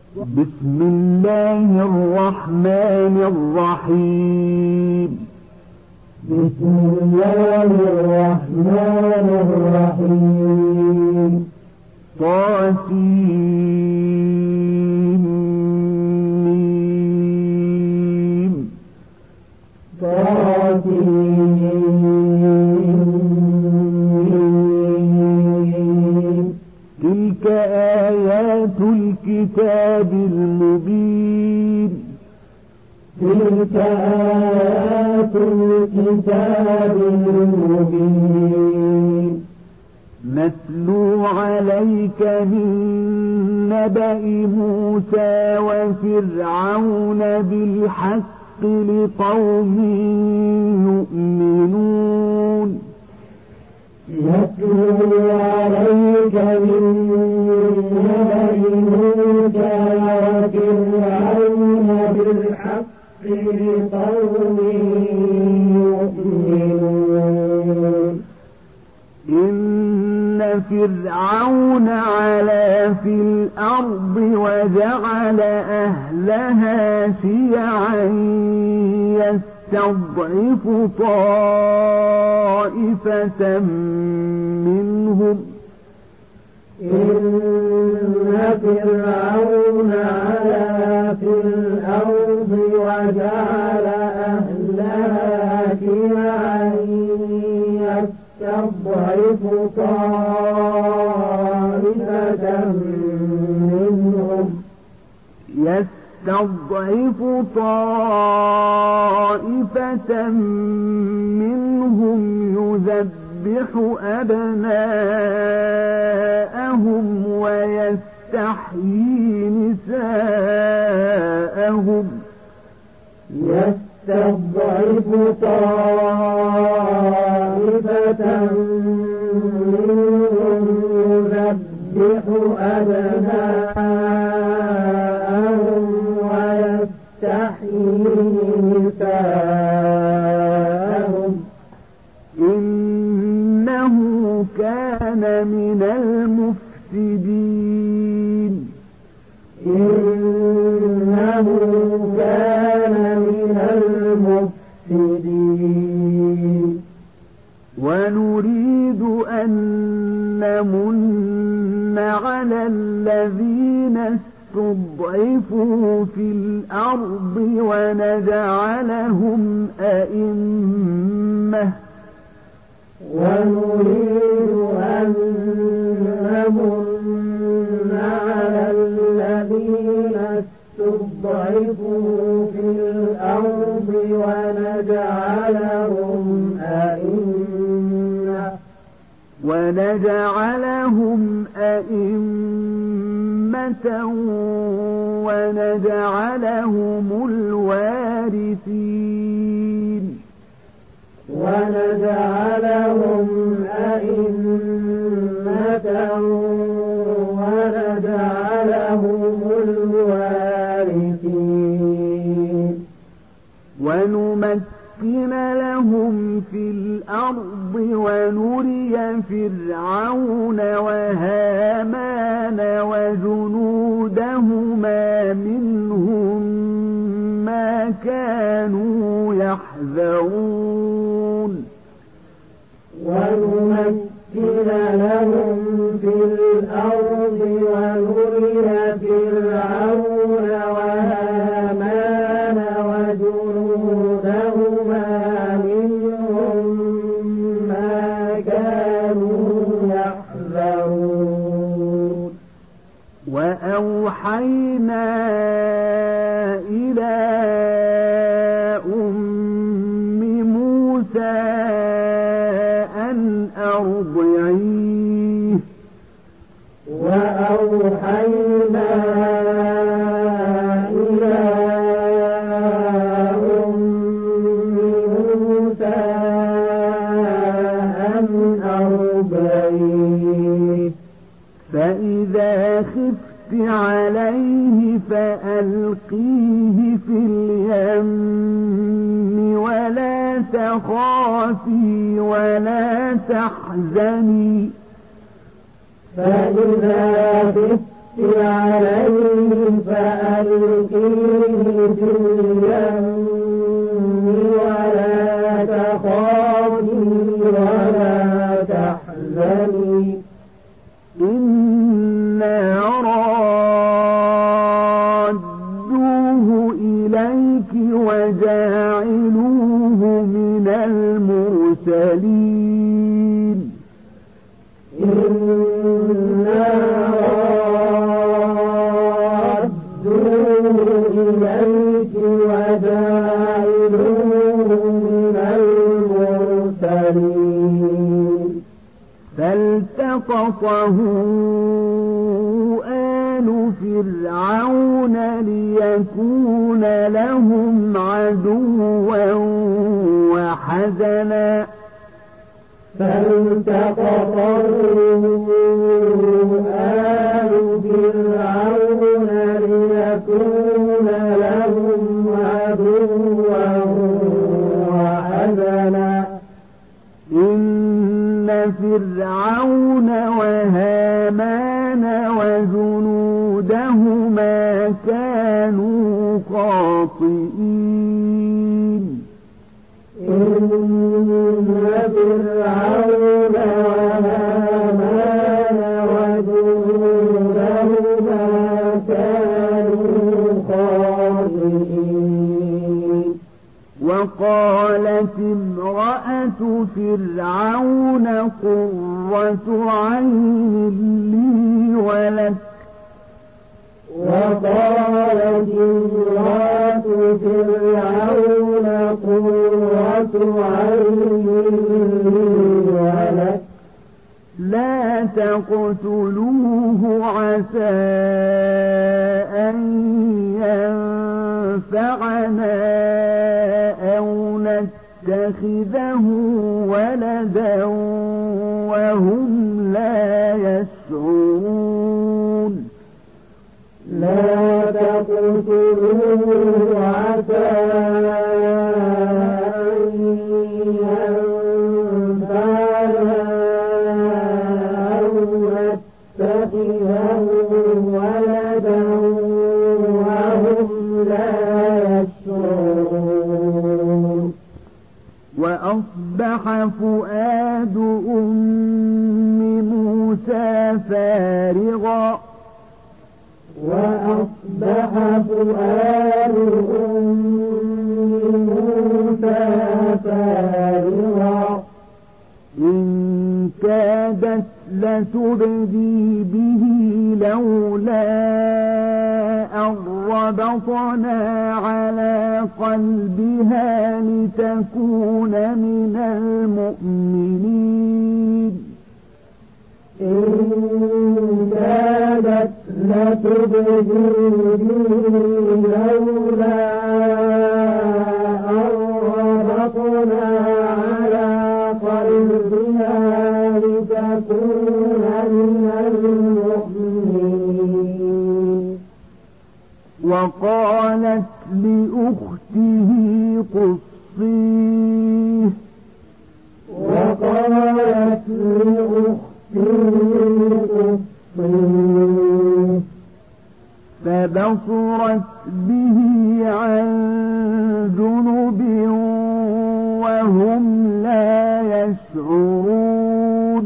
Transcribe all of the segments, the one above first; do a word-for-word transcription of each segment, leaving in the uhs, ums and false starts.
بسم الله الرحمن الرحيم. بسم الله الرحمن الرحيم. طاسيم طاسيم. تلك آيات الكتاب المبين. تلك آيات الكتاب المبين. نتلو عليك من نبأ موسى وفرعون بالحق لقوم يؤمنون. نتلو عليك من نبأ موسى وفرعون بالحق لقوم يؤمنون. إن فرعون علا في الأرض وجعل أهلها شيعا يستضعف طائفة منهم. إن فرعون علا في الأرض وجعل أهلها شيعا يستضعف طائفة منهم يستضعف طائفة منهم يذبح أبناءهم ويستحيي نساءهم. يستضعف طائفة منهم يذبح أبناءهم ويستحيي نساءهم. إنه كان من المفسدين. إنه كان من المفسدين. ونريد أن نمن على الذين استضعفوا في الأرض ونجعلهم أئمة ونريد أن نمن على الذين استضعفوا في الأرض ونجعلهم أئمة ونجعلهم أئمة ونجعلهم الوارثين. ونجعلهم أئمة ونجعلهم الوارثين. ونمكن لهم في الأرض ونري فرعون وهامان وجنودهما منهم ما كانوا يحذرون. ونمكن لهم في الأرض ونري فرعون وهامان وجنودهما منهم ما كانوا يحذرون. وأوحينا إلى أم موسى أن أرضعيه. وأوحينا إلى أم موسى أن أرضعيه. فإذا خفت عليه فألقيه في اليم ولا تخافي ولا تحزني. فإذا خفت عليه فألقيه في اليم ولا تخافي ولا تحزني إنا رادوه إليك وجاعلوه من المرسلين إنا رادوه إليك وجاعلوه من المرسلين فالتقطه آل فرعون ليكون لهم عدوا وحزنا فالتقطه آل فرعون ليكون لهم عدوا وحزنا إن فرعون وهامان وجنودهما كانوا خاطئين إن فرعون وهامان وجنودهما كانوا خاطئين وقالت امرأة فرعون قرة عين لي ولك وقالت امرأة فرعون قرة عين لي ولك لا تقتلوه عسى أن ينفعنا أو نتخذه ولدا وهم لا يشعرون لا تقتلوه عسى أن ينفعنا أو نتخذه ولدا وهم لا يشعرون وأصبح فؤاد أم موسى فارغا وأصبح فؤاد أم موسى فارغا إن كادت لتبدي به لولا أن ربطنا على قلبها لتكون من المؤمنين إن كادت لتبدي به لولا أن ربطنا على قلبها لتكون من المؤمنين وقالت لأخته قصيه وقالت لأخته فبصرت به عن جنب وهم لا يشعرون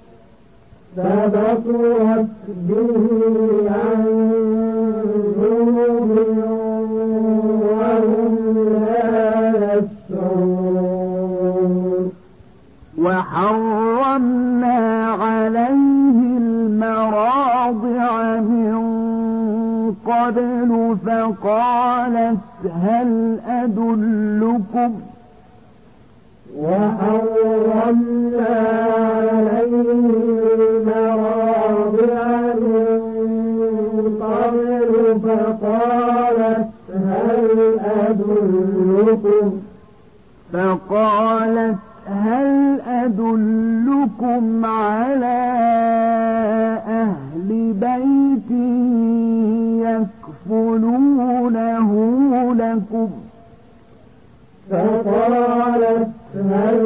فبصرت به عن جنب وهم لا يشعرون وحرمنا عليه المراضع من قبل فقالت هل أدلكم وحرمنا عليه المراضع من قبل فقالت هل أدلكم فقالت هل أدلكم على أهل بيت يكفلونه لكم فقالت هل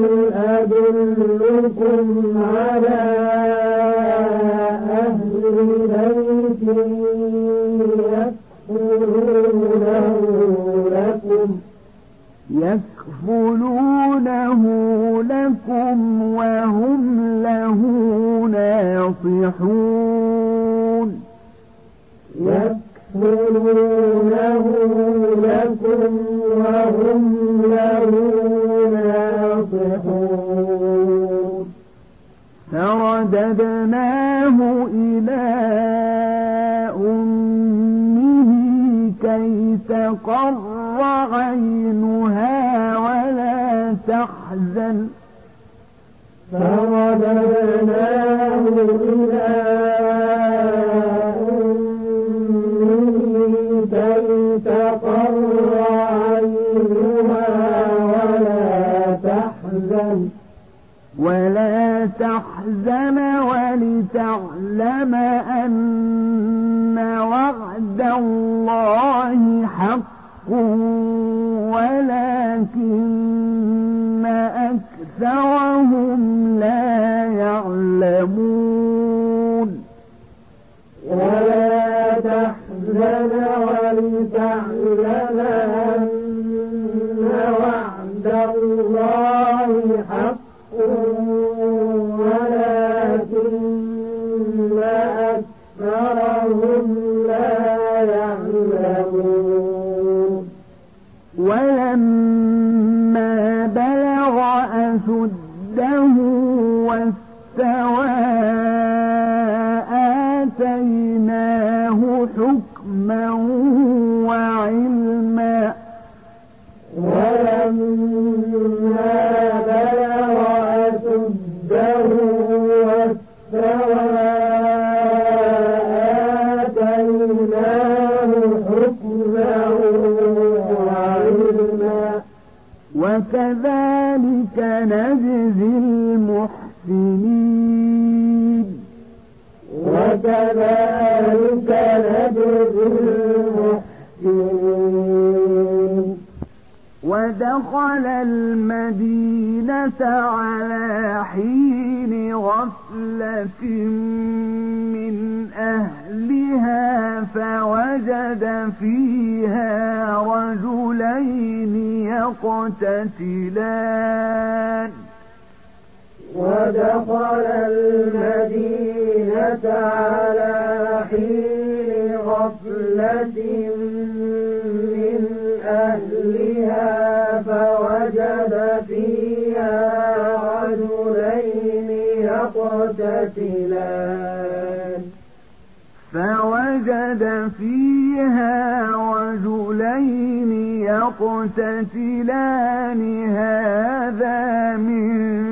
أدلكم على أهل بيت يكفلونه يَكْفُلُونَهُ لَكُمْ وَهُمْ لَهُ نَاصِحُونَ فرددناه إلى أمه كي تقر عينها ولا تحزن فرددناه إلى أمه كي تقر عينها ولا تحزن ولا تحزن ولتعلم أن وعد الله حق ولكن أكثرهم لا يعلمون ولا تحزن ولتعلم أن وعد الله حق ولكن أكثرهم لا يعلمون ولما بلغ أشده واستوى آتيناه حكما وعلما ولما بلغ أشده واستوى آتيناه حكما وعلما وكذلك نجزي المحسنين وكذلك نجزي المحسنين ودخل المدينة على حين غفلة من أهلها فوجد فيها رجلين يقتتلان ودخل المدينة على حين غفلة من أهلها فوجد فيها رجلين يقتتلان فوجد فيها رجلين يقتتلان هذا من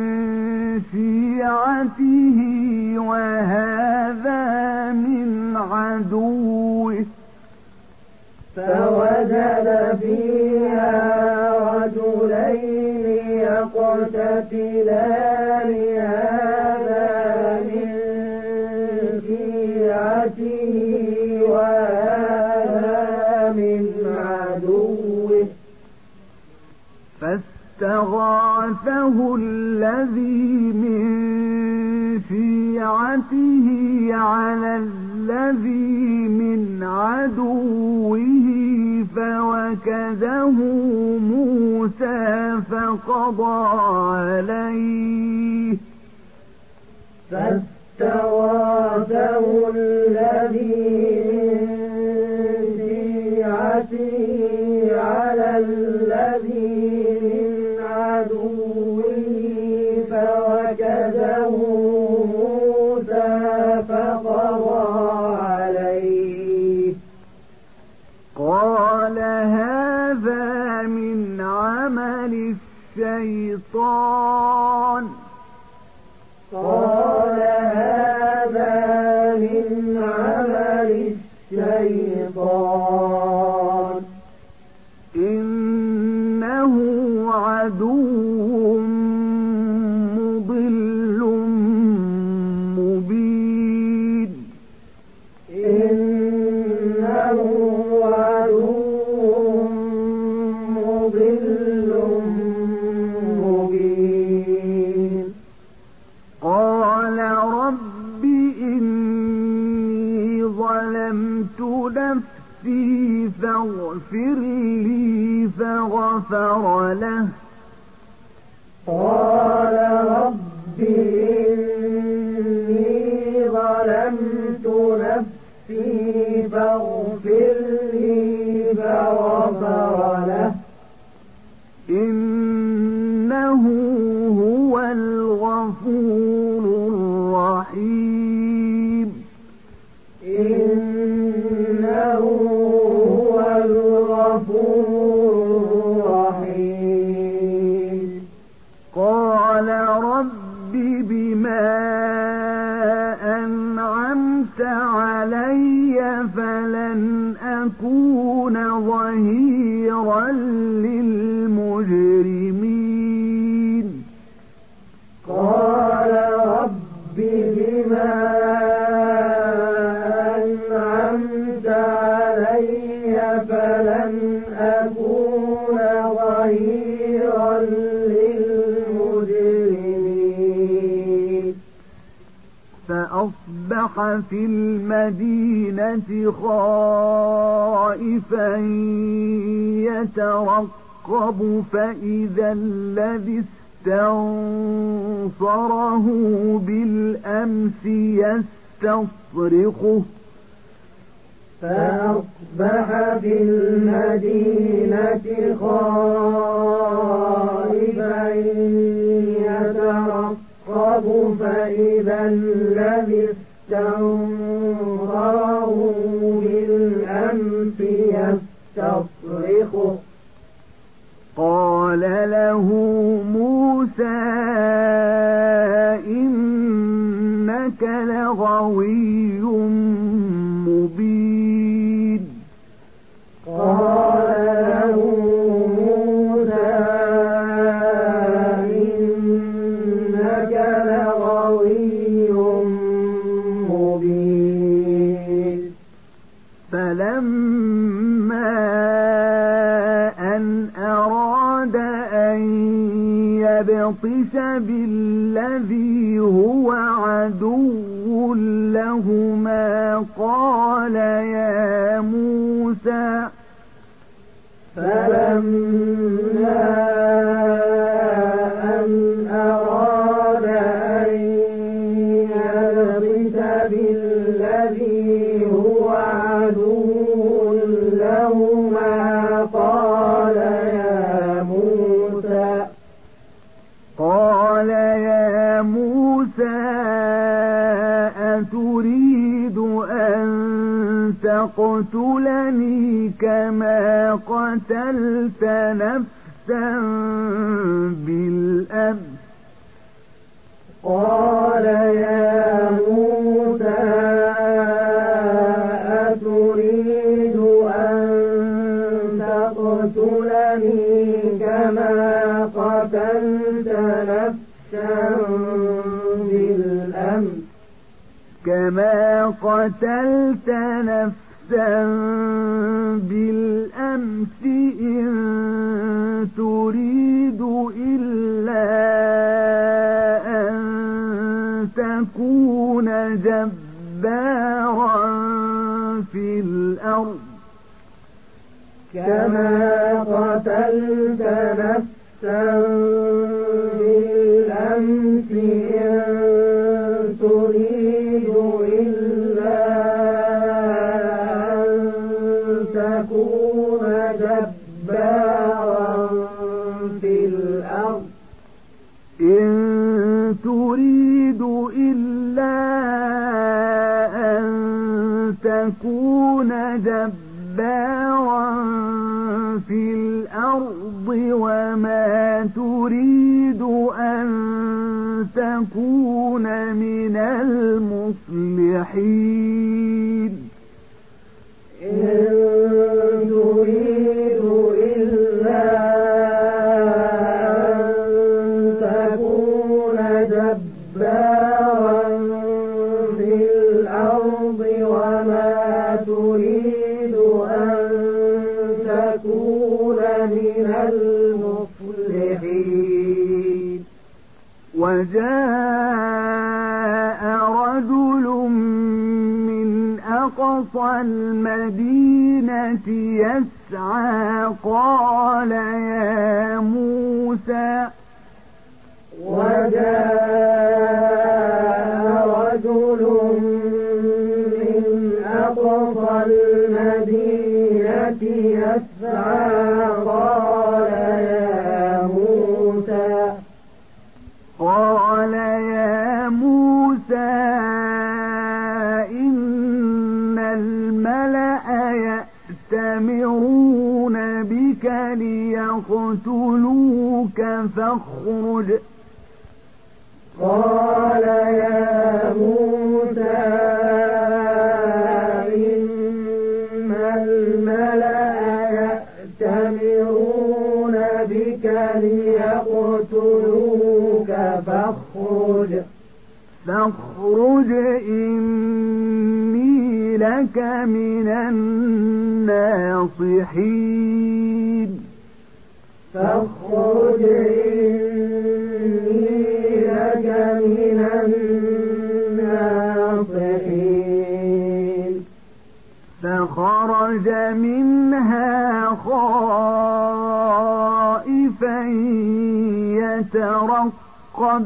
شيعته وهذا من عدوه فوجد فيها رجلين يقتتلان هذا من شيعته وهذا من عدوه فاستغاثه الذي من شيعته على الذي من عدوه فوكزه موسى فقضى عليه فاستغاثه الذي من شيعته على الذي من عدوه فوكزه موسى فقضى عليه قال هذا من عمل الشيطان قال هذا من عمل الشيطان إنه عدو مضل مبين إنه عدو مضل مبين قال رب إني ظلمت نفسي فاغفر لي فغفر له قال رب إني ظلمت نفسي فاغفر أكون ظهيرا للمجرمين قال رب بما أنعمت علي فلن أكون ظهيرا للمجرمين فأصبح في المدينة خائفا يترقب فإذا الذي استنصره بالأمس يستصرخه فأصبح في المدينة خائفا يترقب فإذا الذي استنصره بالأمس يستصرخه قال له موسى إنك لغوي مبين قال له موسى إنك لغوي مبين فلما أن أراد أن يبطش بالذي هو عدو لهما قال يا موسى فلما أن أراد أن يبطش بالذي هو عدو لهما قال يا موسى قال يا موسى أتريد أن تقتلني كما قتلت نفسا بالأمس قال يا موسى أتريد أن تقتلني كما قتلت نفسا بالأمس كما قتلت نفسا بالأمس إن تريد إلا أن تكون جبارا في الأرض كما قتلت نفسا بالأمس إن تريد إلا أن تكون جبارا في الأرض إن تريد إلا أن تكون جبارا في الأرض وما تريد أن تكون من المصلحين إن تريد إلا أن تكون جبارا في الأرض وما تريد أن تكون من المصلحين وجاء رجل من أقصى المدينة يسعى قال يا موسى وجاء رجل من أقصى المدينة يسعى قال يا موسى قال يا موسى إن الملأ يأتمرون بك ليقتلوك فاخرج قال يا موسى إن الملأ يأتمرون بك ليقتلوك فاخرج فاخرج إني لك من الناصحين فاخرج إني لك من الناصحين فخرج منها خائفا يترقب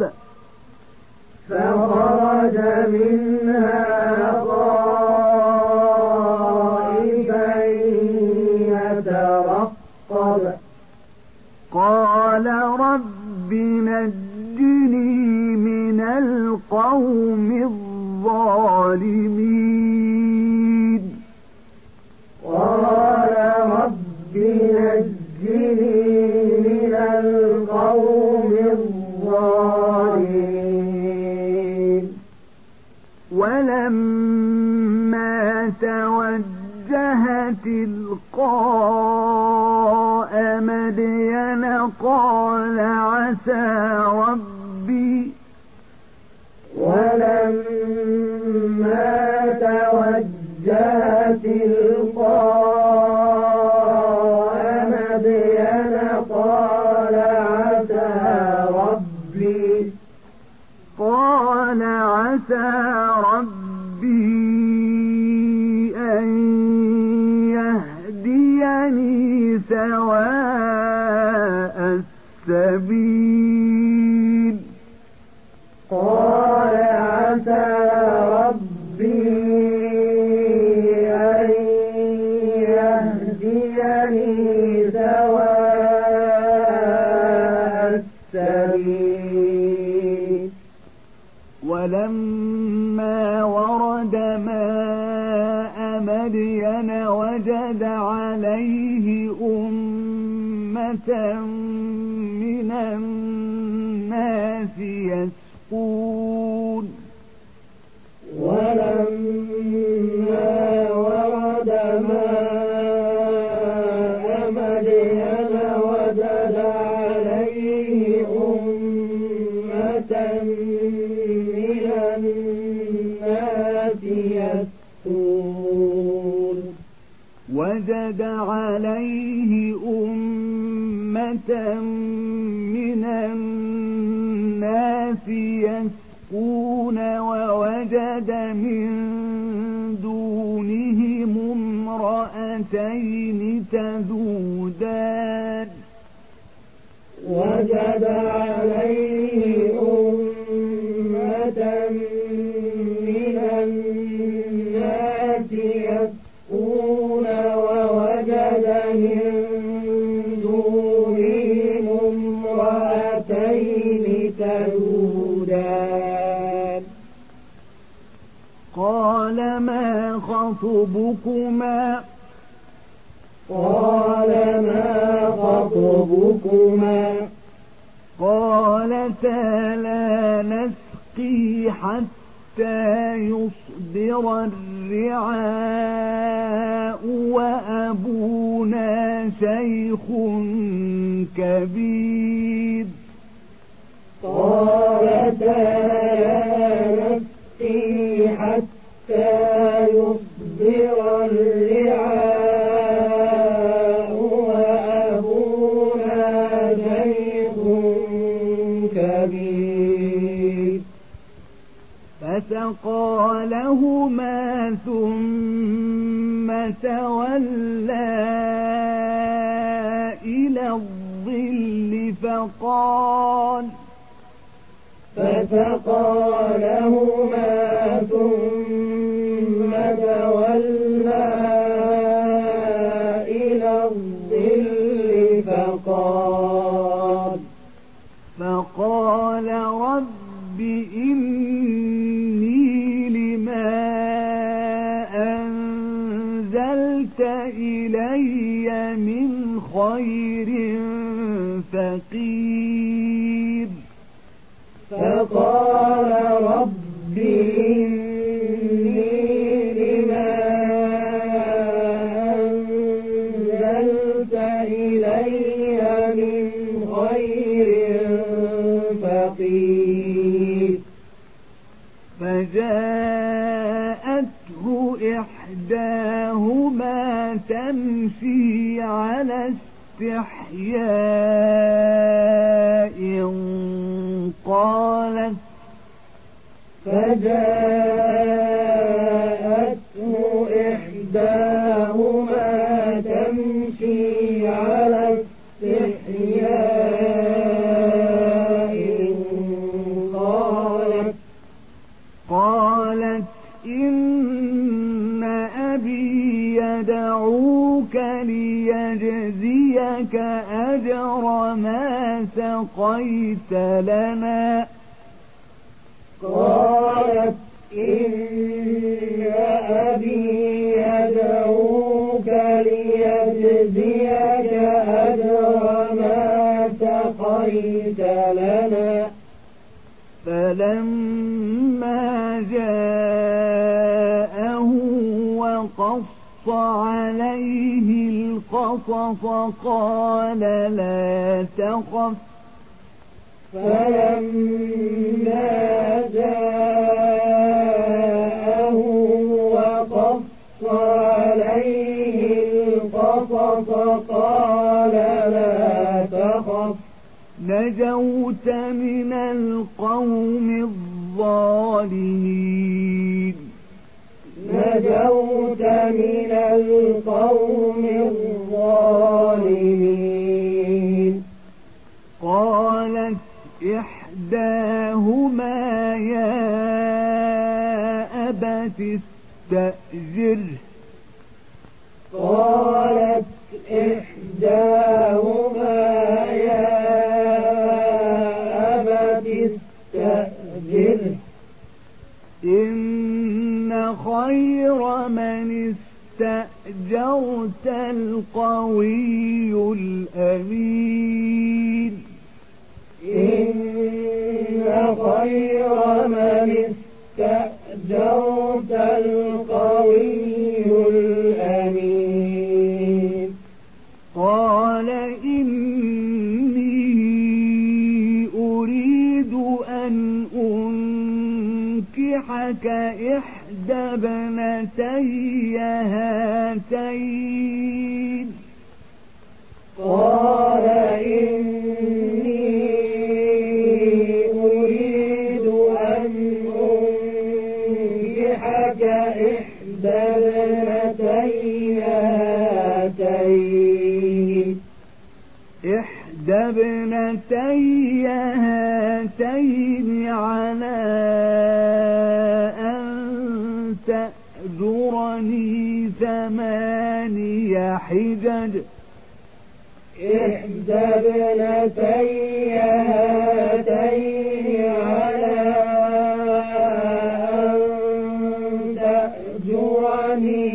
فخرج منها خائفا يترقب قال رب نجني من القوم الظالمين قال رب نجني من القوم الظالمين ولما توجه تلقاء مدين قال عسى ربي ولما توجه تلقاء مدين قال عسى ربي قال عسى ربي أن يهديني سواء السبيل قال عسى ربي أن يهديني سواء السبيل ولما ورد ماء مدين وجد عليه أمة من الناس يسقون ولما ورد ماء مدين وجد عليه أمة من الناس يسقون وجد عليه أمة من الناس يسقون ووجد من دونهم امرأتين تذودان وجد عليه أمة من الناس يسقون ووجد من دونهم امرأتين تذودان قال ما خطبكما قال ما خطبكما قالتا لا نسقي حتى يصدر الرعاء وأبونا شيخ كبير قالتا لا نسقي حتى يصدر الرعاء وأبونا شيخ كبير فسقى لهما ثم تولى إلى الظل فقال فسقى لهما ثم تولى إلى الظل فقال فقال رب إني لما أنزلت إلي من خير فقير فقال رب إني لما تمشي على استحياء قالت فجاءته إحداهما تمشي على استحياء قالت قالت إن أبي يدعوك ليجزيك أجر ما سقيت لنا قالت إن أبي يدعوك ليجزيك أجر ما سقيت لنا فلما جاءه وقص عليه القصص قال لا تخف فلما جاءه وقص عليه القصص قال لا تخف نجوت من القوم الظالمين نجوت من القوم الظالمين قالت إحداهما يا أبت استأجره قالت إحداهما يا أبت استأجره إن خير من استأجرت القوي الأمين إن خير من استأجرت القوي الأمين قال إني أريد أن أنكحك إحدى ابنتي هاتين قال إني أريد أن أنكحك إحدى ابنتي هاتين إحدى ابنتي هاتين على أن تأجرني ثماني حجج إحدى ابنتي هاتين على أن تأجرني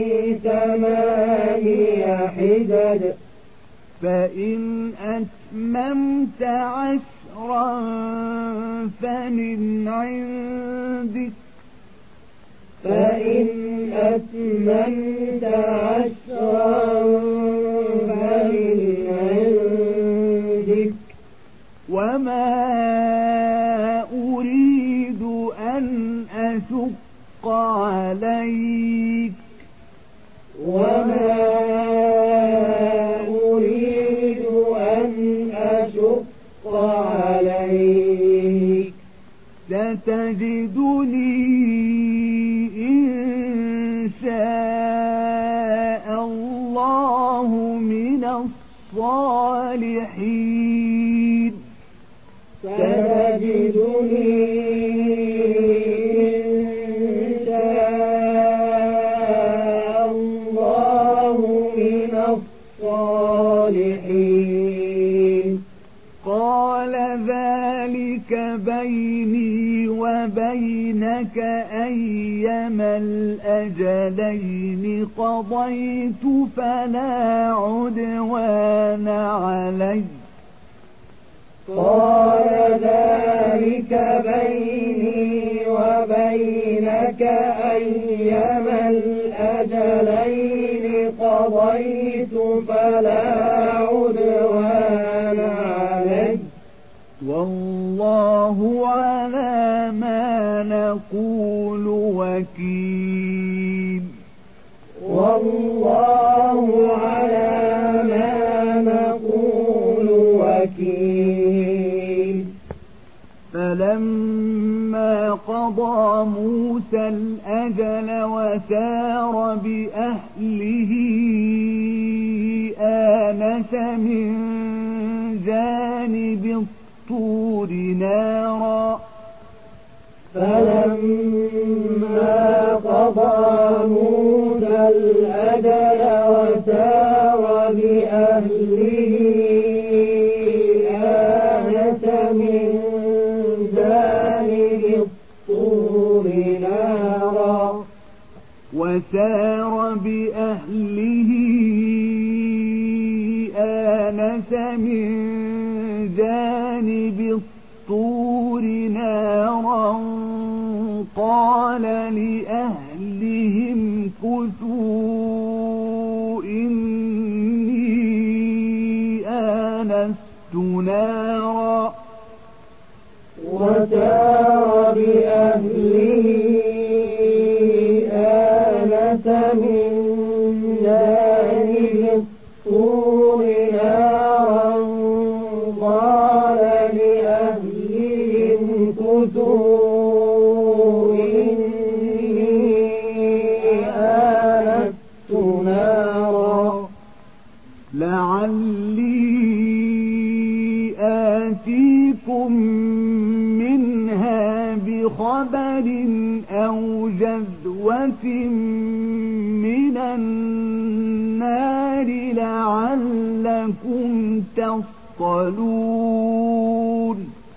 ثماني حجج فإن أتممت عشرا فمن عندك فإن أتممت عشرا فمن عندك وما أريد أن أشق عليك وما أريد أن أشق عليك ستجدني إن شاء الله من الصالحين ستجدني إن شاء الله من الصالحين قال ذلك بيني وبينك أيما الأجلين قضيت فلا عدوان علي قال ذلك بيني وبينك أيما الأجلين قضيت فلا عدوان علي والله على ما نقول وكيل والله على وسار بأهله آنس من جانب الطور نارا فلما قضى موسى الأجل وسار بأهله آنس من جانب الطور نارا وسار بأهله آنس من جانب الطور نارا قال لأهلهم كثوا إني آنست نارا وسار بأهله آنس من جانب الطور نارا قال لأهلهم كثوا إني آنست نارا لعلي آتيكم منها بخبر أو جذوة من النار لعلكم تصطلون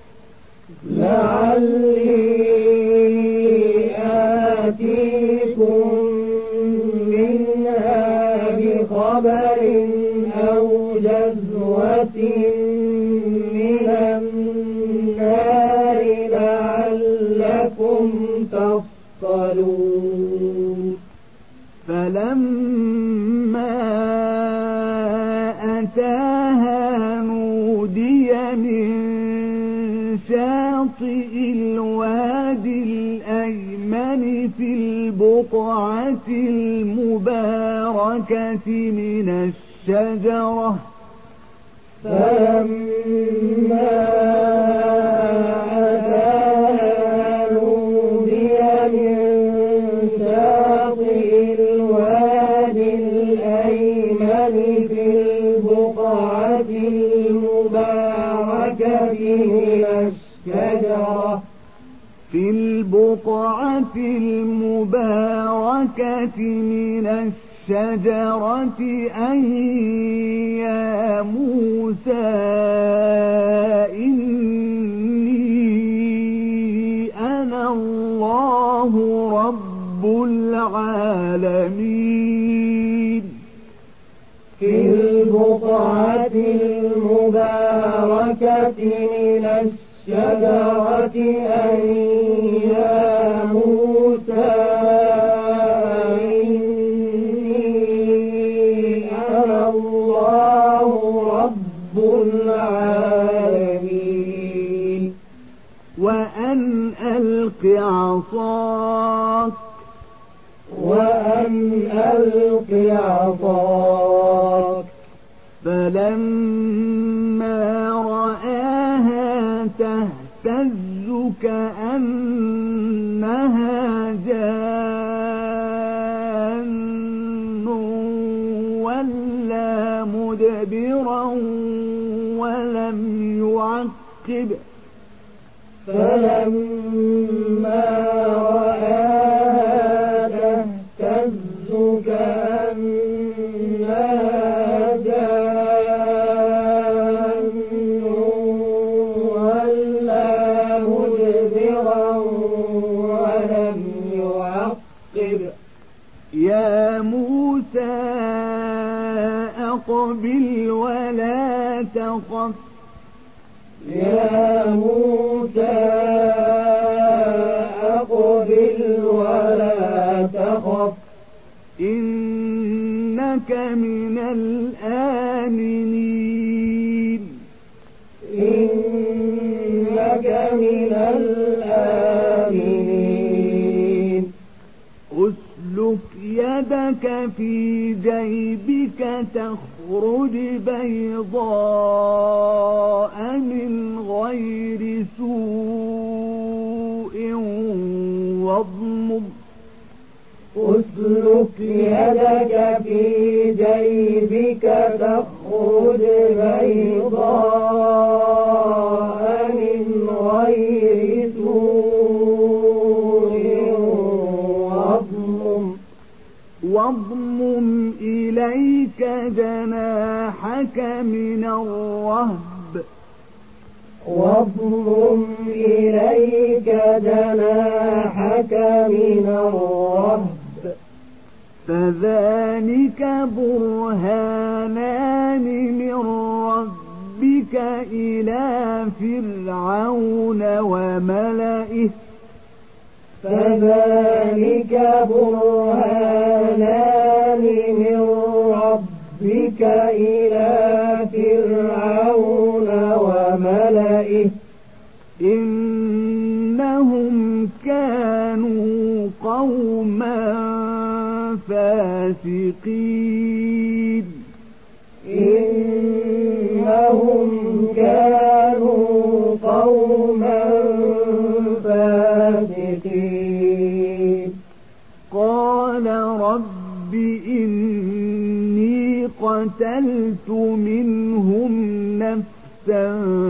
لعلي آتيكم منها بخبر أو جذوة من النار لعلكم تصطلون فلما أتاها نودي من شاطئ الوادي الأيمن في البقعة المباركة من الشجرة فلما أتاها نودي من شاطئ الوادي الأيمن في البقعة المباركة من الشجرة في البقعة المباركة من الشجرة أن يا موسى إني أنا الله رب العالمين في البقعة المباركة من الشجرة أن يا موسى إني أنا الله رب العالمين وأن ألق عصاك وأن ألق عصاك فلما رآها تهتز كأنها جان ولا مدبرا ولم يعقب فلما رآها تهتز كأنها جان ولا مدبرا ولم يعقب يا موسى أقبل ولا تخف يا موسى أقبل ولا تخف إنك من الآمنين إنك من الآمنين أسلك يدك في جيبك تخرج بيضاء من غير سوء واضمم أسلك يدك في جيبك تخرج بيضاء من غير سوء واضمم واضمم إليك جناحك من الرهب واضمم إليك جناحك من الرهب فذلك برهانان من ربك إلى فرعون وملئه فذلك برهانان من ربك إلى فرعون وملئه إنهم كانوا قوما فاسقين إنهم كانوا قوما فاسقين قال رب إني قتلت منهم نفسا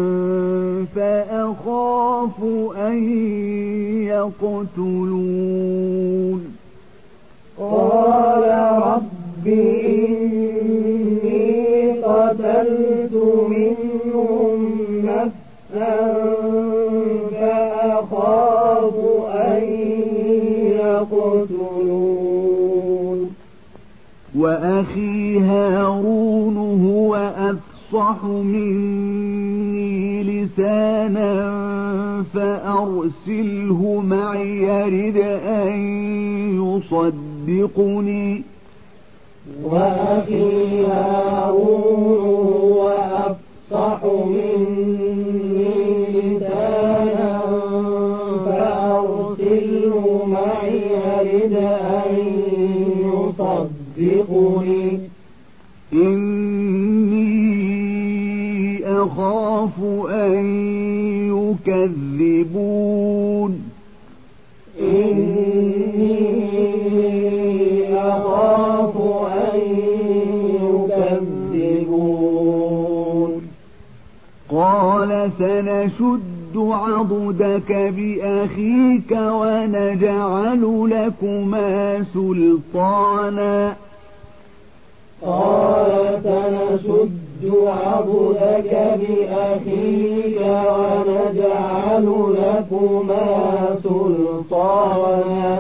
فأخاف أن يقتلون قال رب إني قتلت منهم نفسا فأخاف أن يقتلون وأخي هارون هو أفصح مني لسانا فأرسله معي يرد أن يصدقني وأخي هارون هو أفصح مني لسانا فأرسله معي يرد أن يصدقني إني أخاف أن يكذبون إني أخاف أن يكذبون قال سنشد عضدك بأخيك ونجعل لكما سلطانا قال سنشد عضدك بأخيك ونجعل لكما سلطانا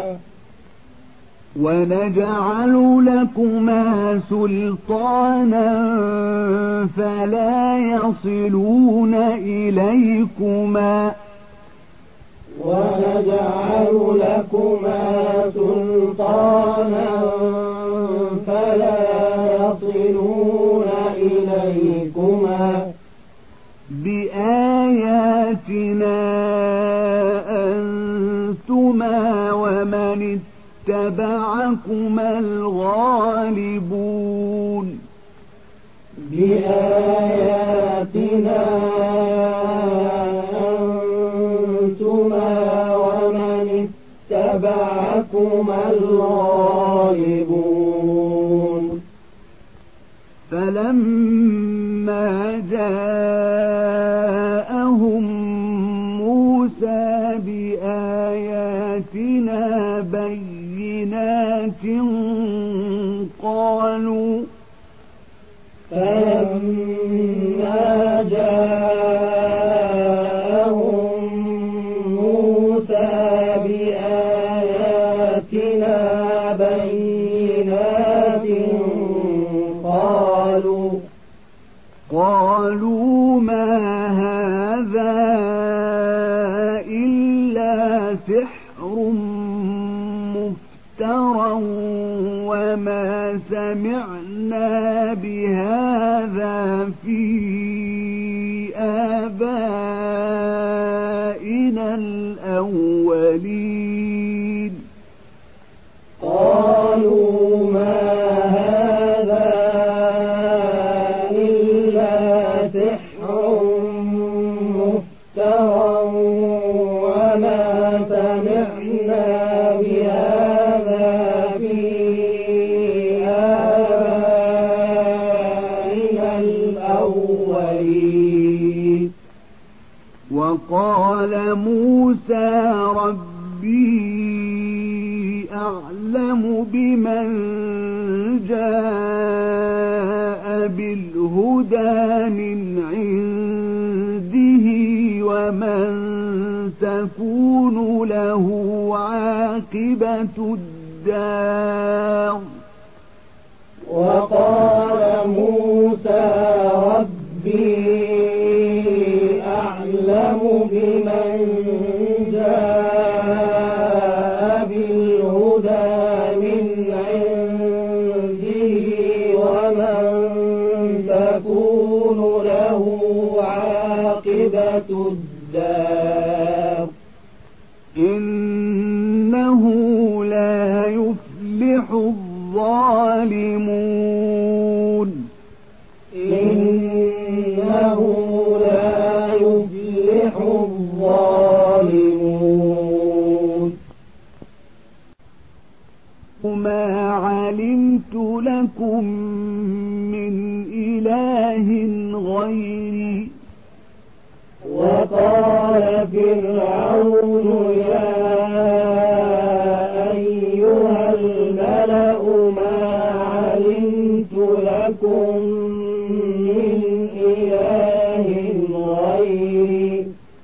ونجعل لكما سلطانا فلا يصلون إليكما ونجعل لكما سلطانا فلا يصلون إليكما بآياتنا أنتما ومن اتبعكما الغالبون بآياتنا أنتما ومن اتبعكما الغالبون فلما جاءهم موسى بآياتنا بينات قالوا فلما جاءهم موسى بآياتنا بينات قالوا قالوا ما هذا إلا سحر مفترى وما سمعنا بهذا في آبائنا الأولين قالوا ما هذا إلا سحر مفترى وما سمعنا بهذا قال موسى ربي أعلم بمن جاء بالهدى من عنده ومن تكون له عاقبة الدار. وقال موسى ربي أعلم بمن جاء بالهدى من عنده ومن تكون له عاقبة الدار. إنه لا يفلح الظالمون. إنه لا يفلح الظالمون. ما علمت لكم من إله غيري. وقال فرعون يا أيها الملأ ما علمت لكم من إله غيري.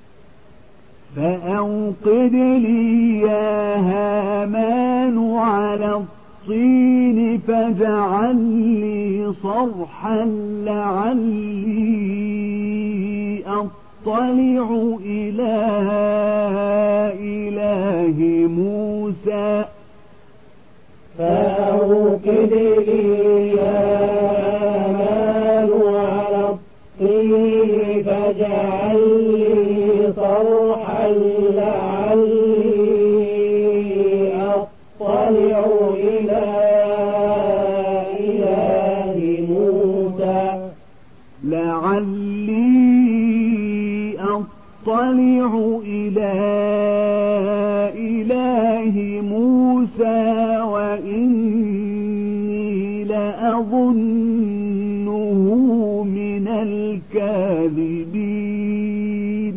فأوقد لي يا هامان على الطين فاجعل لي صرحا لعلي أطلع إلى إله موسى. فأوقد لي يا هامان على الطين فاجعل لي صرحا لعلي أطلع إلى إله موسى. لعلي أطلع إلى إله موسى وإني لأظنه من الكاذبين.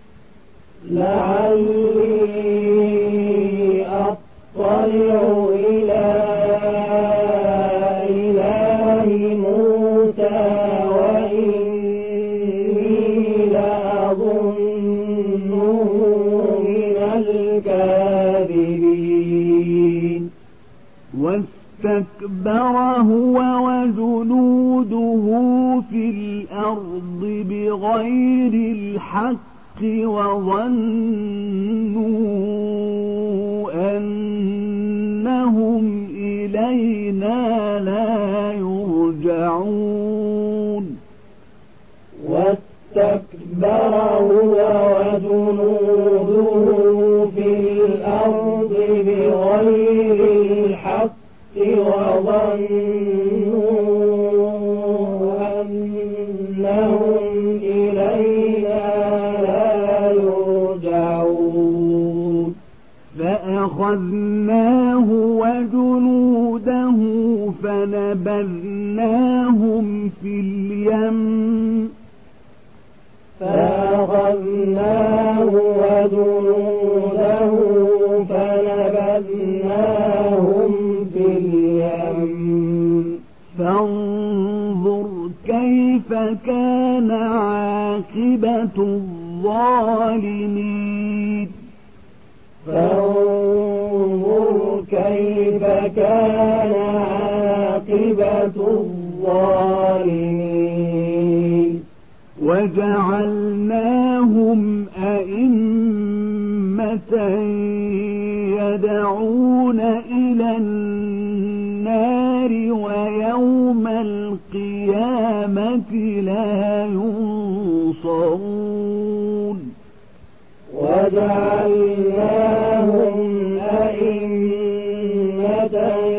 لعلي أطلع إلى إله موسى وإني لأظنه من الكاذبين. واستكبر هو وجنوده في الأرض بغير الحق وظنوا أنهم إلينا لا يرجعون. واستكبر هو وجنوده في الأرض بغير الحق وظنوا أنهم إلينا لا يرجعون. فأخذناه وجنوده فنبذناهم في اليم. فأخذناه وجنوده فنبذناهم في اليم. فانظر كيف كان عاقبة الظالمين. فانظر كيف كان عاقبة الظالمين. وجعلناهم أئمة يدعون إلى النار ويوم القيامة لا ينصرون. وجعلناهم أئمة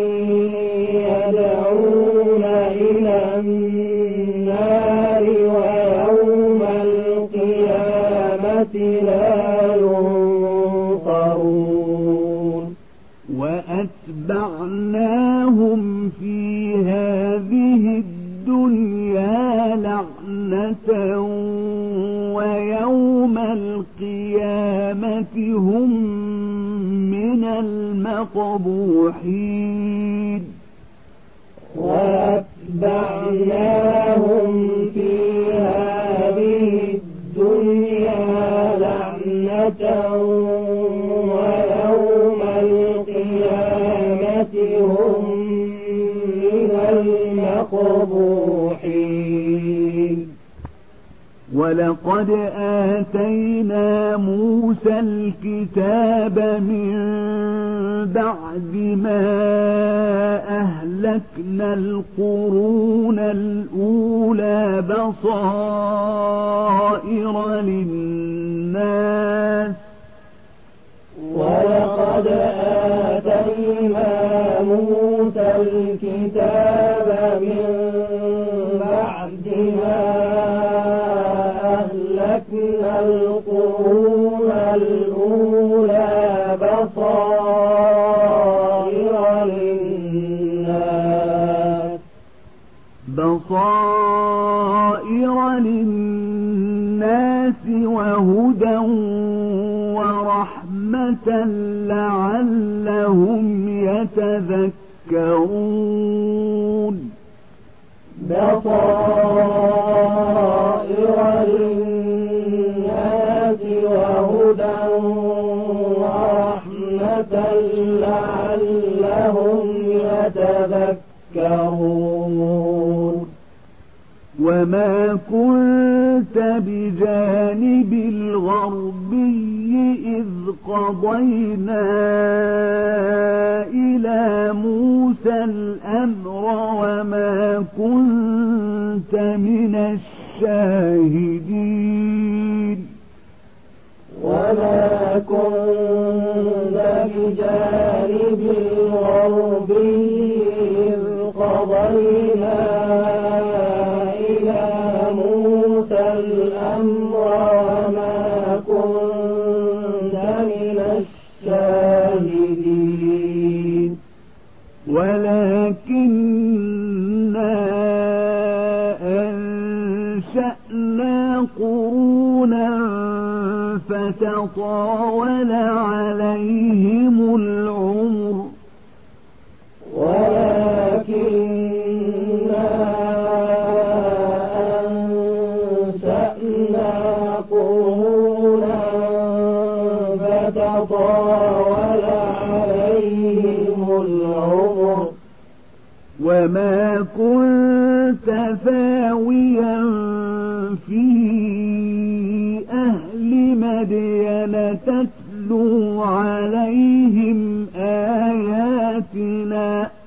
يدعون إلى النار ويوم القيامة لا ينصرون. وأتبعناهم في هذه الدنيا لعنة ويوم القيامة هم من المقبوحين وأتبعناهم في هذه الدنيا لعنة ويوم القيامة هم من المقبوحين ولقد آتينا موسى الكتاب من بعد ما أهلكنا القرون الأولى بصائر للناس ولقد آتينا موسى الكتاب من بعد ما أهلكنا القرون الأولى بصائر للناس بصائر للناس وهدى ورحمة لعلهم يتذكرون بصائر للناس وهدى ورحمة لعلهم يتذكرون وما كنت بجانب الغربي إذ قضينا إلى موسى الأمر وما كنت من الشاهدين وما كنت بجانب الغربي إذ قضينا إلى موسى الأمر وما كنت من الشاهدين ولكننا أنشأنا قرونا فتطاول عليهم العمر ولكننا أنشأنا قرونا فتطاول عليهم العمر وما كنت ثاويا في أهل مدين تتلو عليهم آياتنا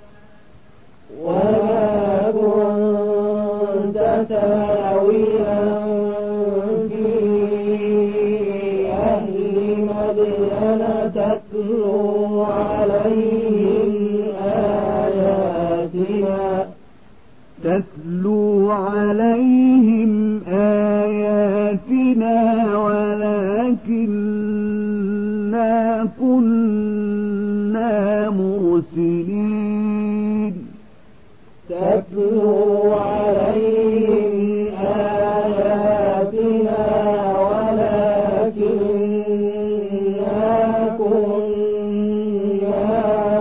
وما كنت ثاويا في أهل مدين تتلو عليهم آياتنا تتلو عليهم آياتنا ولكننا كنا مرسلين تتلو عليهم آياتنا ولكننا كنا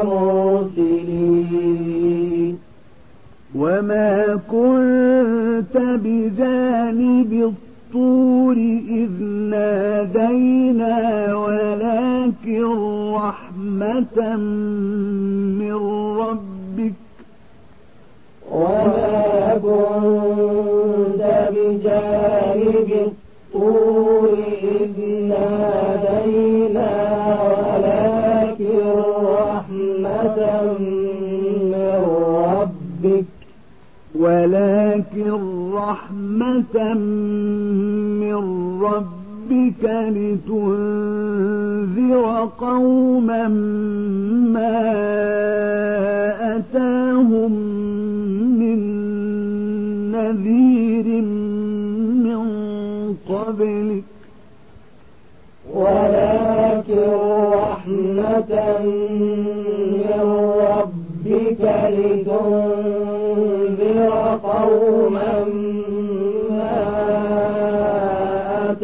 مرسلين وما كنت بجانب الطور إذ نادينا ولكن رحمة من ربك وما كنت بجانب الطور إذ نادينا ولكن رحمة من ربك ولكن رحمة من ربك لتنذر قوما ما أتاهم من نذير من قبلك ولكن رحمة من ربك لتنذر قوما ما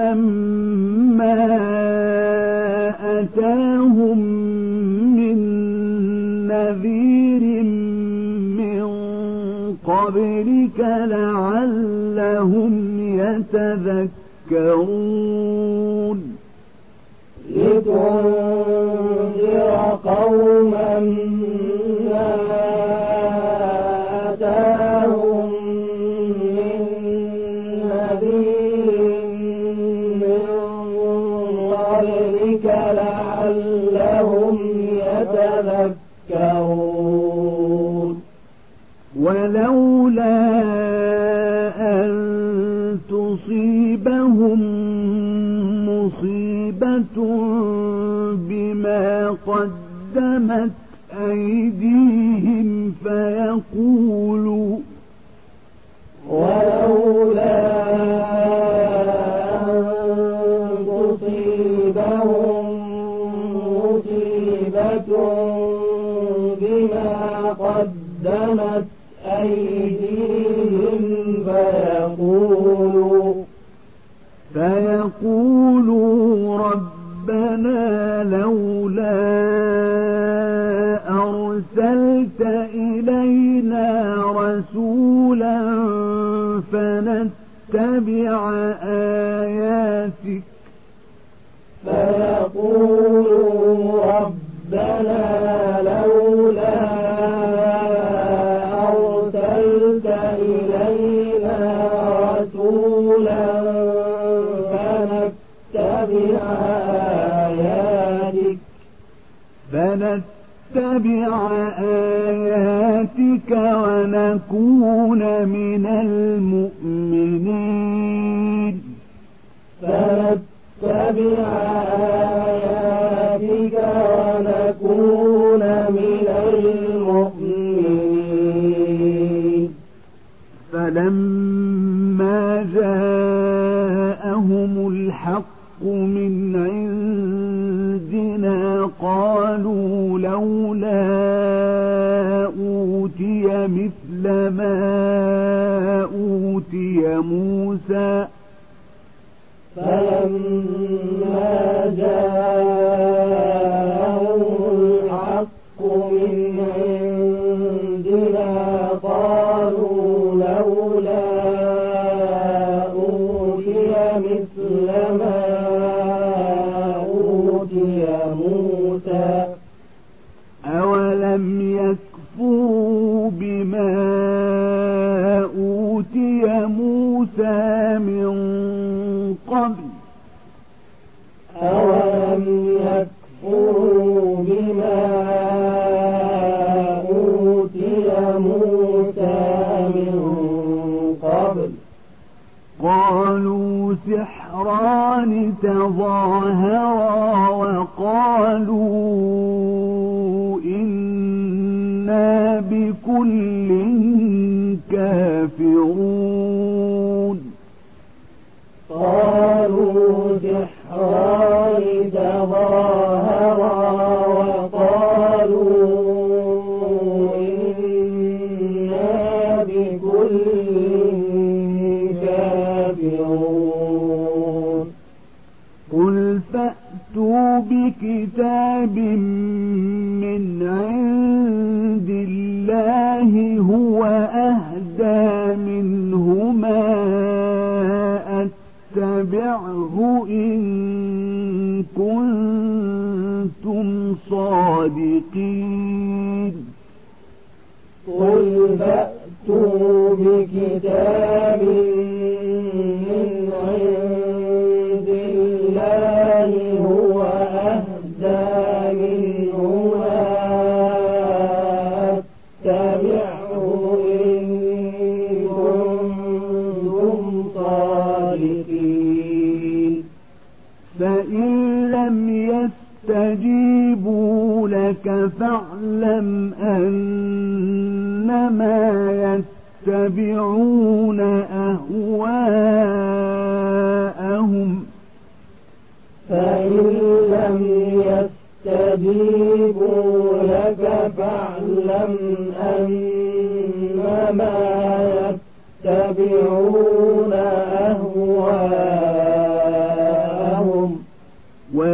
ولما أتاهم من نذير من قبلك لعلهم يتذكرون لتنذر قوما ما أتاهم من نذير من قبلك لعلهم يتذكرون ولولا أن تصيبهم مصيبة بما قدمت أيديهم فيقولوا ولولا أن تصيبهم مصيبة بما قدمت أيديهم فيقولوا فيقولوا ربنا لولا أرسلت إلينا رسولا فنتبع آياتك فيقولوا ربنا لولا أرسلت إلينا رسولا فنتبع آياتك فنتبع آياتك ونكون من المؤمنين فنتبع آياتك ونكون من المؤمنين فلما جاءهم الحق من عندنا قالوا لولا أوتي مثل ما أوتي موسى فلما جاءهم الحق من عندنا قالوا لولا أوتي مثل ما أوتي موسى أولم يكفروا بما أوتي موسى من قبل أولم يكفروا بما أوتي موسى من قبل قالوا سحران تظاهرا وقالوا إنا بكل كافرون قالوا سحران تظاهرا وقالوا إنا بكل كافرون قل فأتوا بكتاب من عند الله هو أهدى منهما اتبعه إن كنتم صادقين قل فأتوا بكتاب من عند الله هو أهدى منهما اتبعه إن كنتم صادقين فإن لم يستجيبوا لك فاعلم أنما يتبعون أهواءهم فإن لم يستجيبوا لك فاعلم أنما يتبعون أهواءهم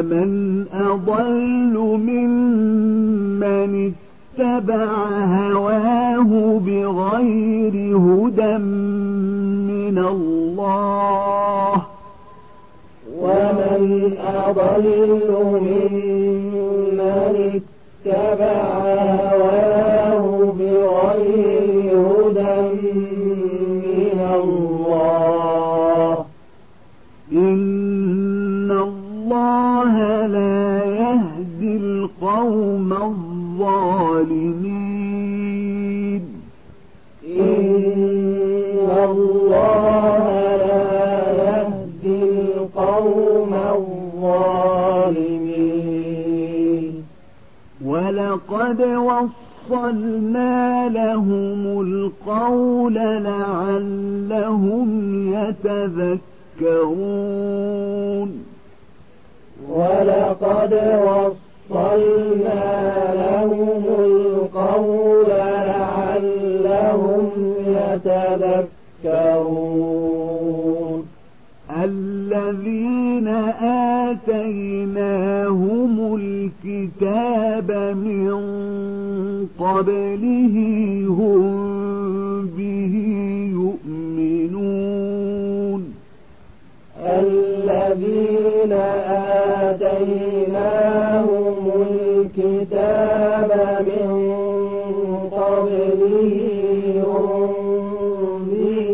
ومن أضل ممن اتبع هواه بغير هدى من الله ومن أضل ممن اتبع هواه بغير هدى من الله إن الله لا يهدي القوم الظالمين إن الله لا يهدي القوم الظالمين ولقد وصلنا لهم القول لعلهم يتذكرون ولقد وصلنا لهم القول لعلهم يتذكرون الذين آتيناهم الكتاب من قبله هم به يؤمنون الذين آتيناهم الكتاب من قبله هم به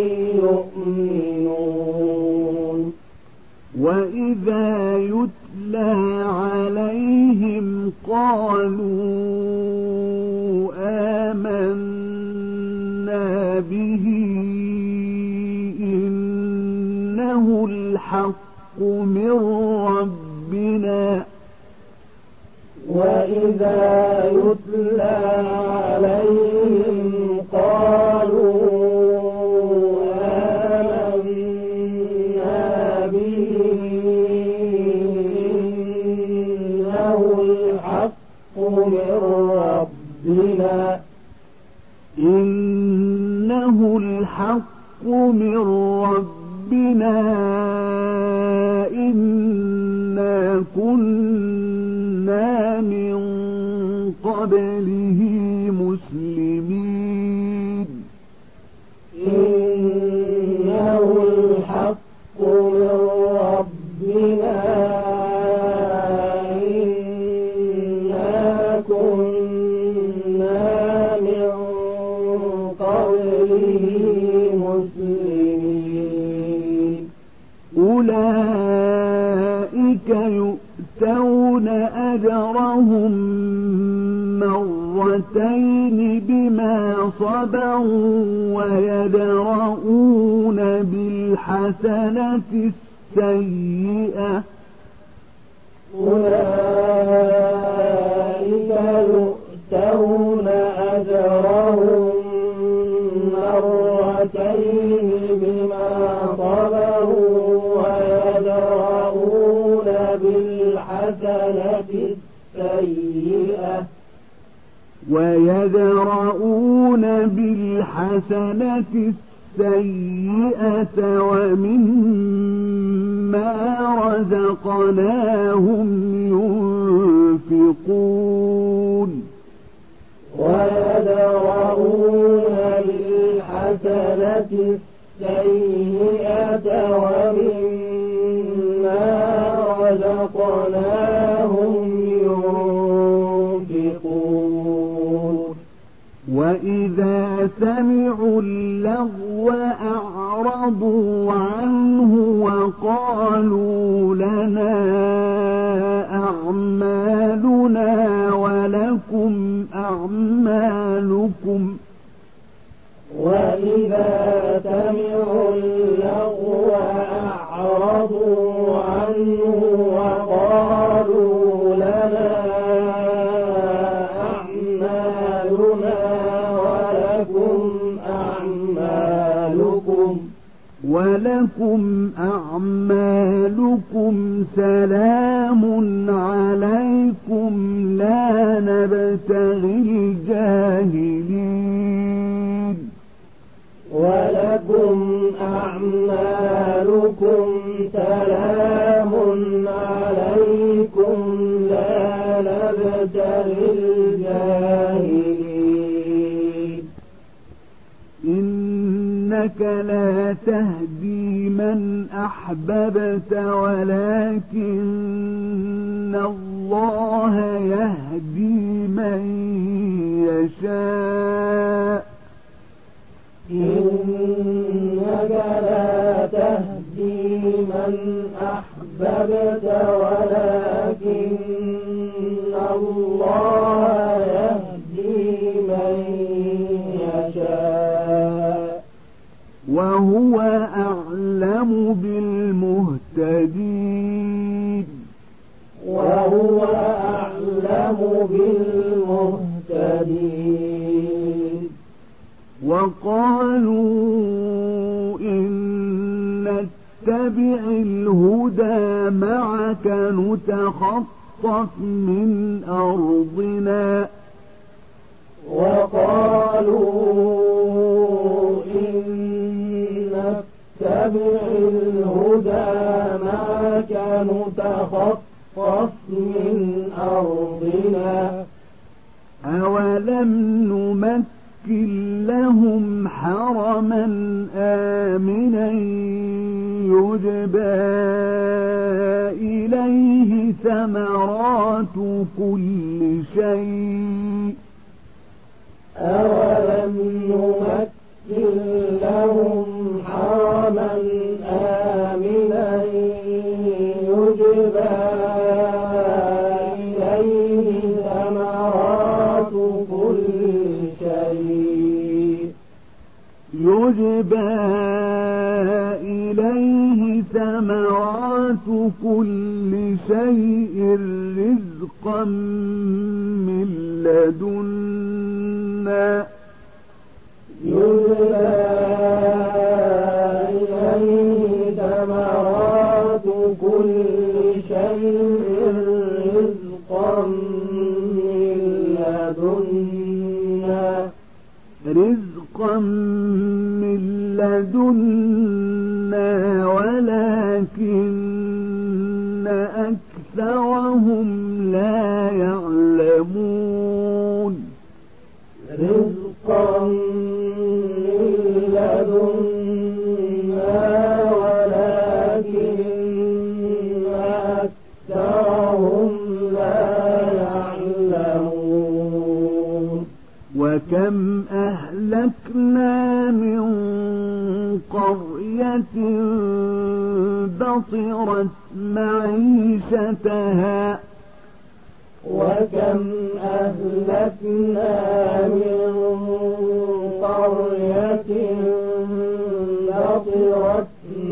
يؤمنون وإذا يتلى عليهم قالوا آمنا به إنه الحق من ربنا وإذا يتلى عليهم قالوا آمنا به إنه الحق من ربنا إنه الحق من ربنا إنا كنا من قبله مسلمين إنه الحق من ربنا إنا كنا من قبله مسلمين أولئك يؤتون أجرهم مرتين بما صبروا ويدرؤون بالحسنة السيئة أولئك يؤتون أجرهم مرتين بما صبروا ويدرؤون بالحسنة السيئة ويدرؤون بالحسنة السيئة ومما رزقناهم ينفقون ويدرؤون بالحسنة السيئة ومما رزقناهم ينفقون وإذا سمعوا اللغو أعرضوا عنه وقالوا لنا أعمالنا ولكم أعمالكم وإذا سمعوا اللغو أعرضوا عنه وقالوا لنا أعمالنا ولكم أعمالكم ولكم أعمالكم سلام عليكم لا نبتغي الجاهلين ولكم أعمالكم سلام عليكم نبتغي الجاهلين إنك لا تهدي من أحببت ولكن الله يهدي من يشاء إنك لا تهدي من أحببت ولكن الله يهدي من يشاء وهو أعلم بالمهتدين وهو أعلم بالمهتدين وقالوا إن نتبع الهدى معك نتخطف من أرضنا وقالوا إن نتبع الهدى معك نتخطف من أرضنا أولم نمكن لهم حرما آمنا يجبى إليه ثمرات كل شيء أولم نمكن لهم حرما آمنا يجبى إليه ثمرات كل شيء يجبى إليه ثمرات كل شيء رزقا من لدنا يجبى إليه ثمرات كل شيء رزقا من لدنا رزقا من لدنا ولكن أكثرهم لا يعلمون رزقا من لدنا ولكن أكثرهم لا يعلمون وكم أهلكنا من قرية بطرت معيشتها وكم أهلكنا من قرية بطرت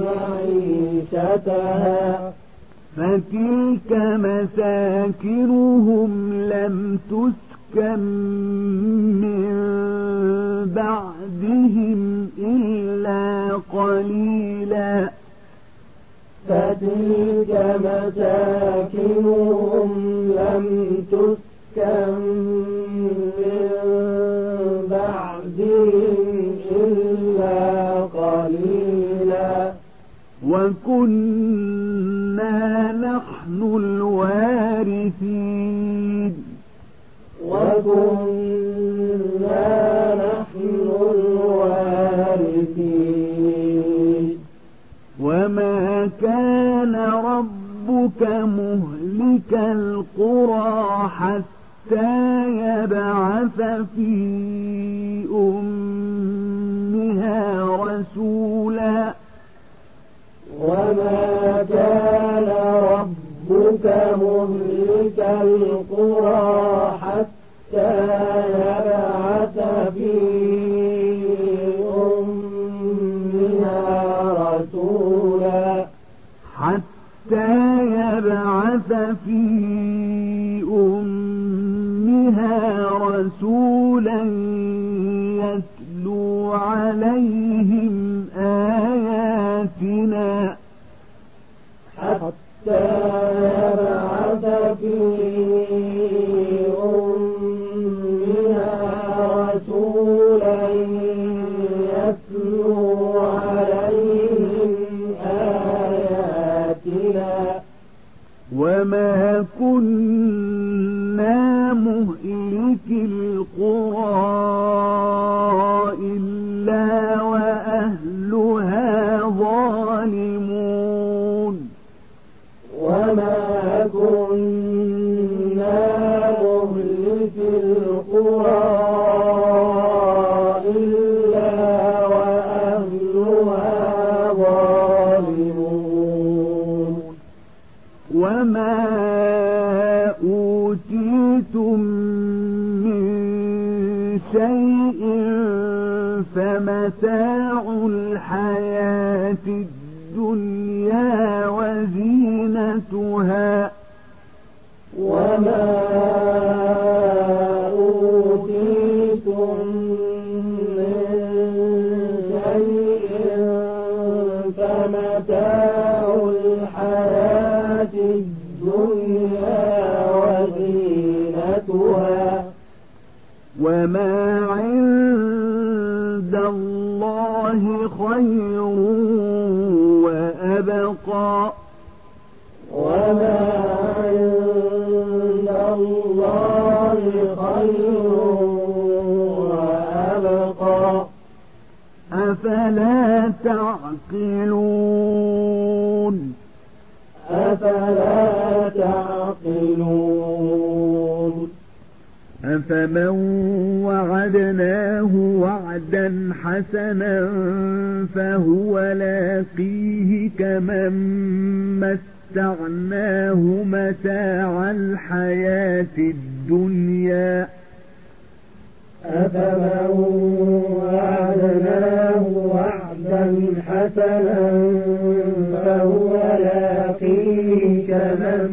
معيشتها فتلك مساكنهم لم تسكن من بعدهم إلا قليلا فتلك مساكنهم لم تسكن من بعدهم إلا قليلا وكنا نحن الوارثين وكنا نحن الوارثين وما كان ربك مهلك القرى حتى يبعث في أمها رسولا وما كان ربك مهلك القرى حتى يبعث في أمها رسولا حتى يبعث في أمها رسولا يتلو عليهم آياتنا حتى يبعث في أمها رسولا يتلو عليهم آياتنا وما كنا مهلك القرى إلا وأهلها ظالمون وما كنا مهلك القرى إلا وأهلها ظالمون وما أوتيتم من شيء فمتاع الحياة الدنيا وزينتها وما أوتيتم من شيء فمتاع الحياة الدنيا وزينتها وما عند الله خير وأبقى وما عند الله خير وأبقى أفلا تعقلون أفلا تعقلون أفمن وعدناه وعدا حسنا فهو لاقيه كمن متعناه متاع الحياة الدنيا أفمن وعدناه وعدا حسنا فهو لاقيه كمن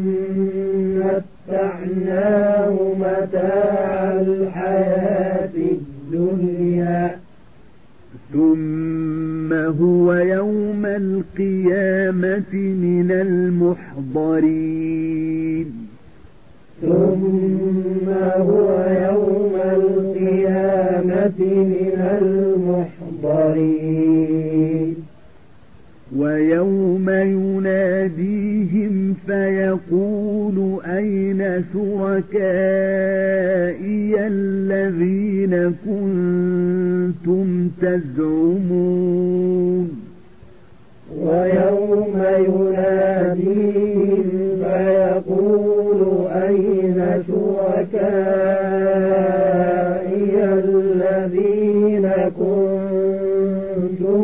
متعناه متاع الحياة الدنيا ثم هو يوم القيامة من المحضرين ثم هو يوم القيامة من المحضرين ويوم يناديهم فيقول أين شركائي الذين كنتم تزعمون ويوم يناديهم فيقول أين شركائي الذين كنتم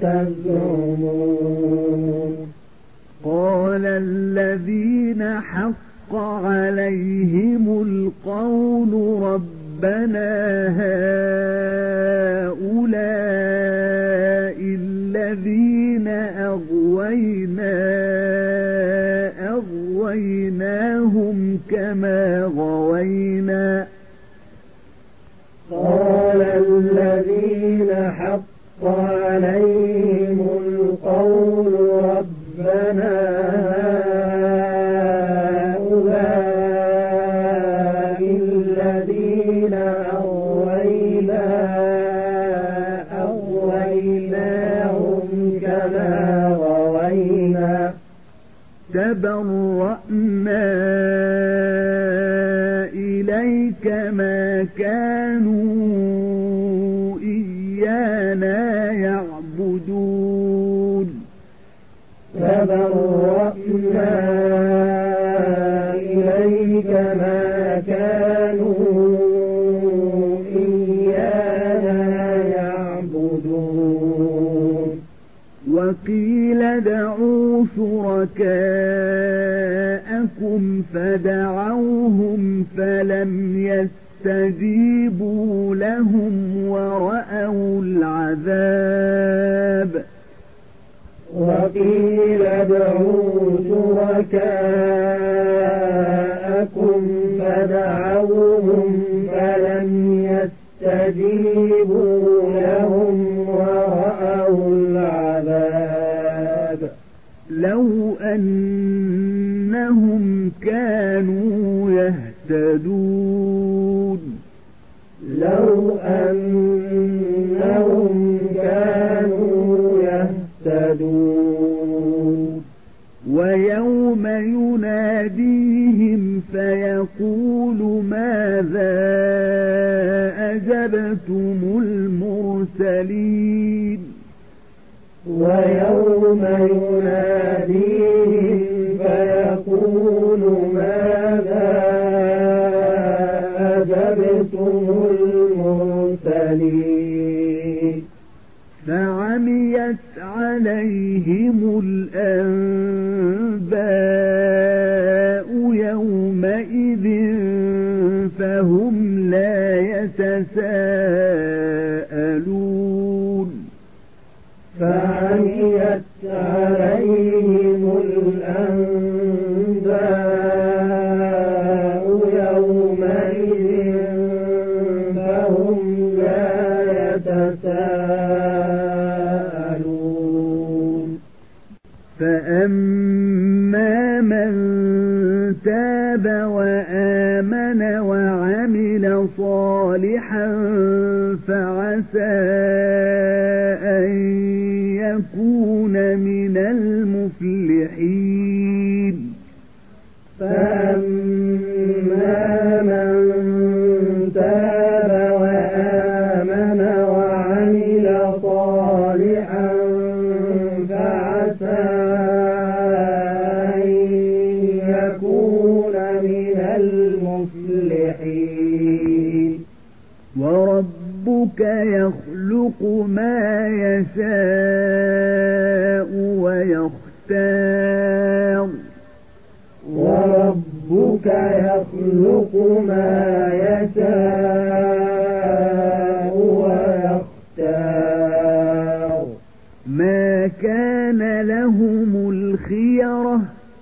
تزعمون قال الذين حق عليهم القول ربنا هؤلاء الذين أغوينا أغويناهم كما غوينا قال الذين حق عليهم القول ربنا هؤلاء الذين أغوينا أغويناهم كما غوينا تبرأنا إليك ما كانوا إيانا يعبدون تبرأنا إليك ما كانوا إيانا يعبدون وقيل دعوا شركاءكم فدعوهم فلم يستجيبوا لهم ورأوا العذاب وقيل ادعوا شركاءكم فدعوهم فلم يستجيبوا لهم ورأوا العذاب لو أنهم كانوا يهتدون لو أنهم كانوا يهتدون ويوم يناديهم فيقول ماذا أجبتم المرسلين ويوم يناديهم فيقول ماذا أجبتم المرسلين فعميت عليهم الأنباء يومئذ فهم لا يتساءلون فعميت عليهم الأنباء يومئذ فهم لا يتساءلون فأما من تاب وآمن وعمل صالحا فعسى أن يكون من المفلحين فأما من تاب وآمن وعمل صالحا فعسى أن يكون من المفلحين وربك يخلق ما يشاء ويختار وربك يخلق ما يشاء ويختار ما كان لهم الخيرة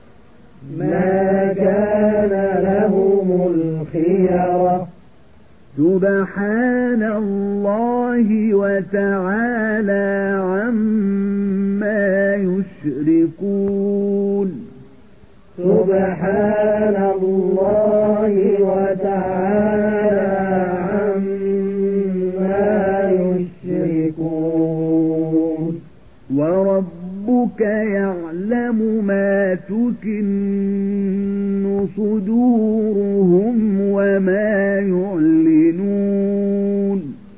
ما كان لهم الخيرة سبحان الله وتعالى عما يشركون سبحان الله وتعالى عما يشركون وربك يعلم ما تكن صدورهم وما يعلنون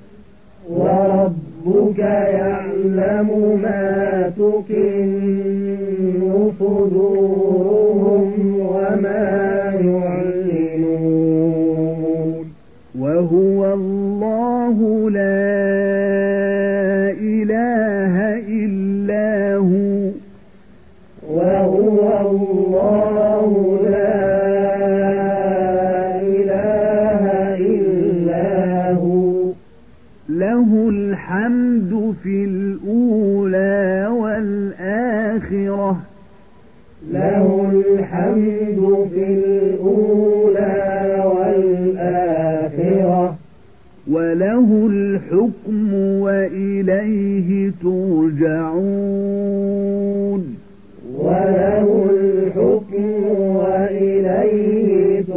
وربك يعلم ما تكن صدورهم وما يعلنون وهو الله لا إله إلا هو وهو الله لا إله إلا هو له الحمد في الأولى والآخرة له الحمد في الأولى والآخرة وله الحكم وإليه ترجعون وله الحكم وإليه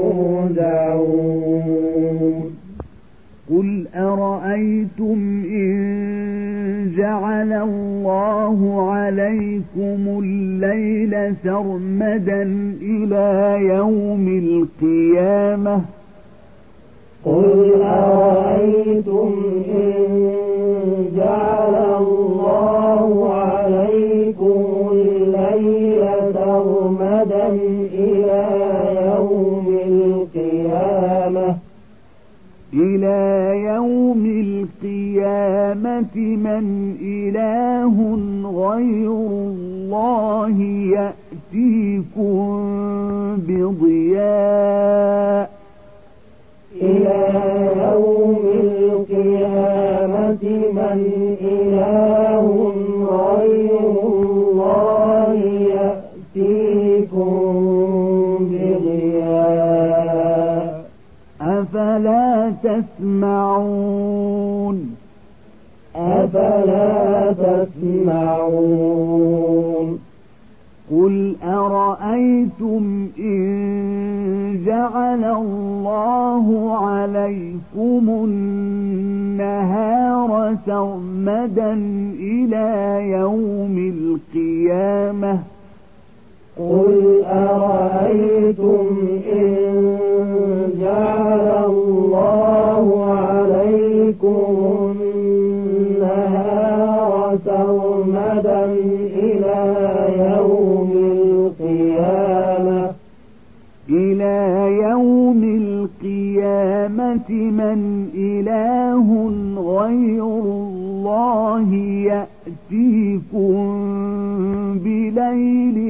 ترجعون قل أرأيتم إن جعل الله عليكم الليل سرمدا إلى يوم القيامة قل أرأيتم إن جعل الله عليكم الليل سرمدا إلى يوم القيامة إلى يوم القيامة من إله غير الله يأتيكم بضياء إلى يوم القيامة من إله غير الله يأتيكم بضياء أفلا تسمعون أفلا تسمعون قل أرأيتم إن جعل الله عليكم النهار سرمدا إلى يوم القيامة قل أرأيتم إن جعل الله عليكم النهار سرمدا إلى يوم القيامة إلى يوم القيامة من إله غير الله يأتيكم بليل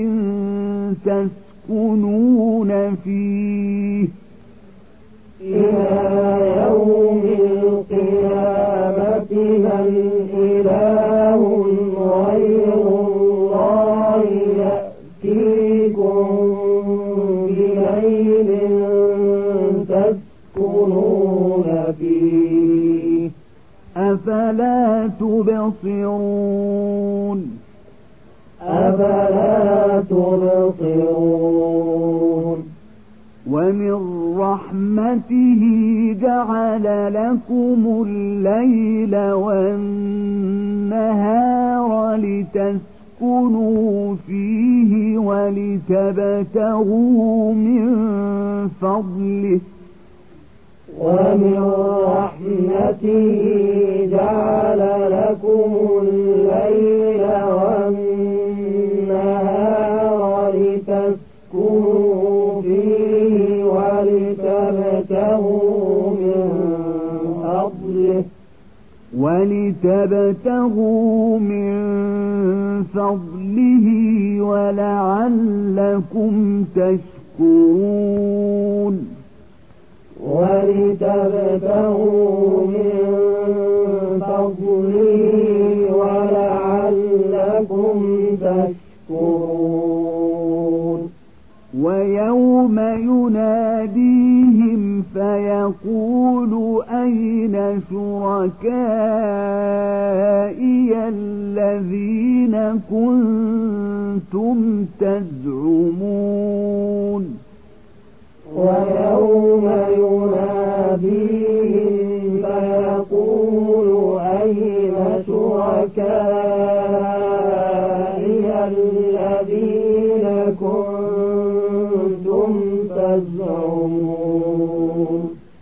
تسكنون فيه إلى يوم القيامة من إله غير الله يأتيكم بليل تسكنون فيه أفلا تبصرون أفلا تبصرون ومن رحمته جعل لكم الليل والنهار لتسكنوا فيه ولتبتغوا من فضله ومن رحمته جعل لكم الليل والنهار لتسكنوا فيه ولتبتغوا من فضله ولتبتغوا من فضله ولعلكم تشكرون ولتبتغوا من فضله ولعلكم تشكرون ويوم يناديهم فيقول أين شركائي الذين كنتم تزعمون ويوم يناديهم فيقول أين شركائي الذين كنتم تزعمون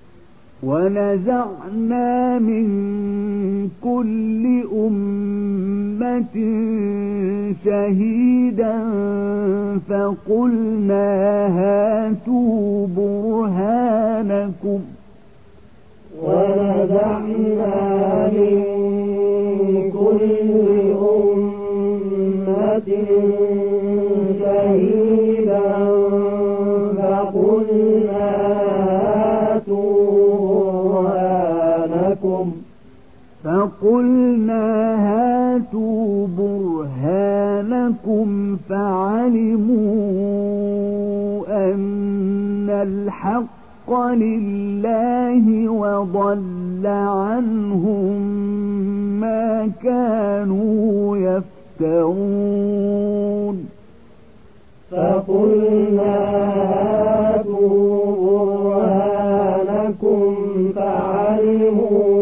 ونزعنا من كل أمة شهيدا فقلنا هاتوا برهانكم ونزعنا من كل أمة شهيدا فقلنا فقلنا هاتوا برهانكم فعلموا أن الحق لله وضل عنهم ما كانوا يفترون فقلنا هاتوا برهانكم فعلموا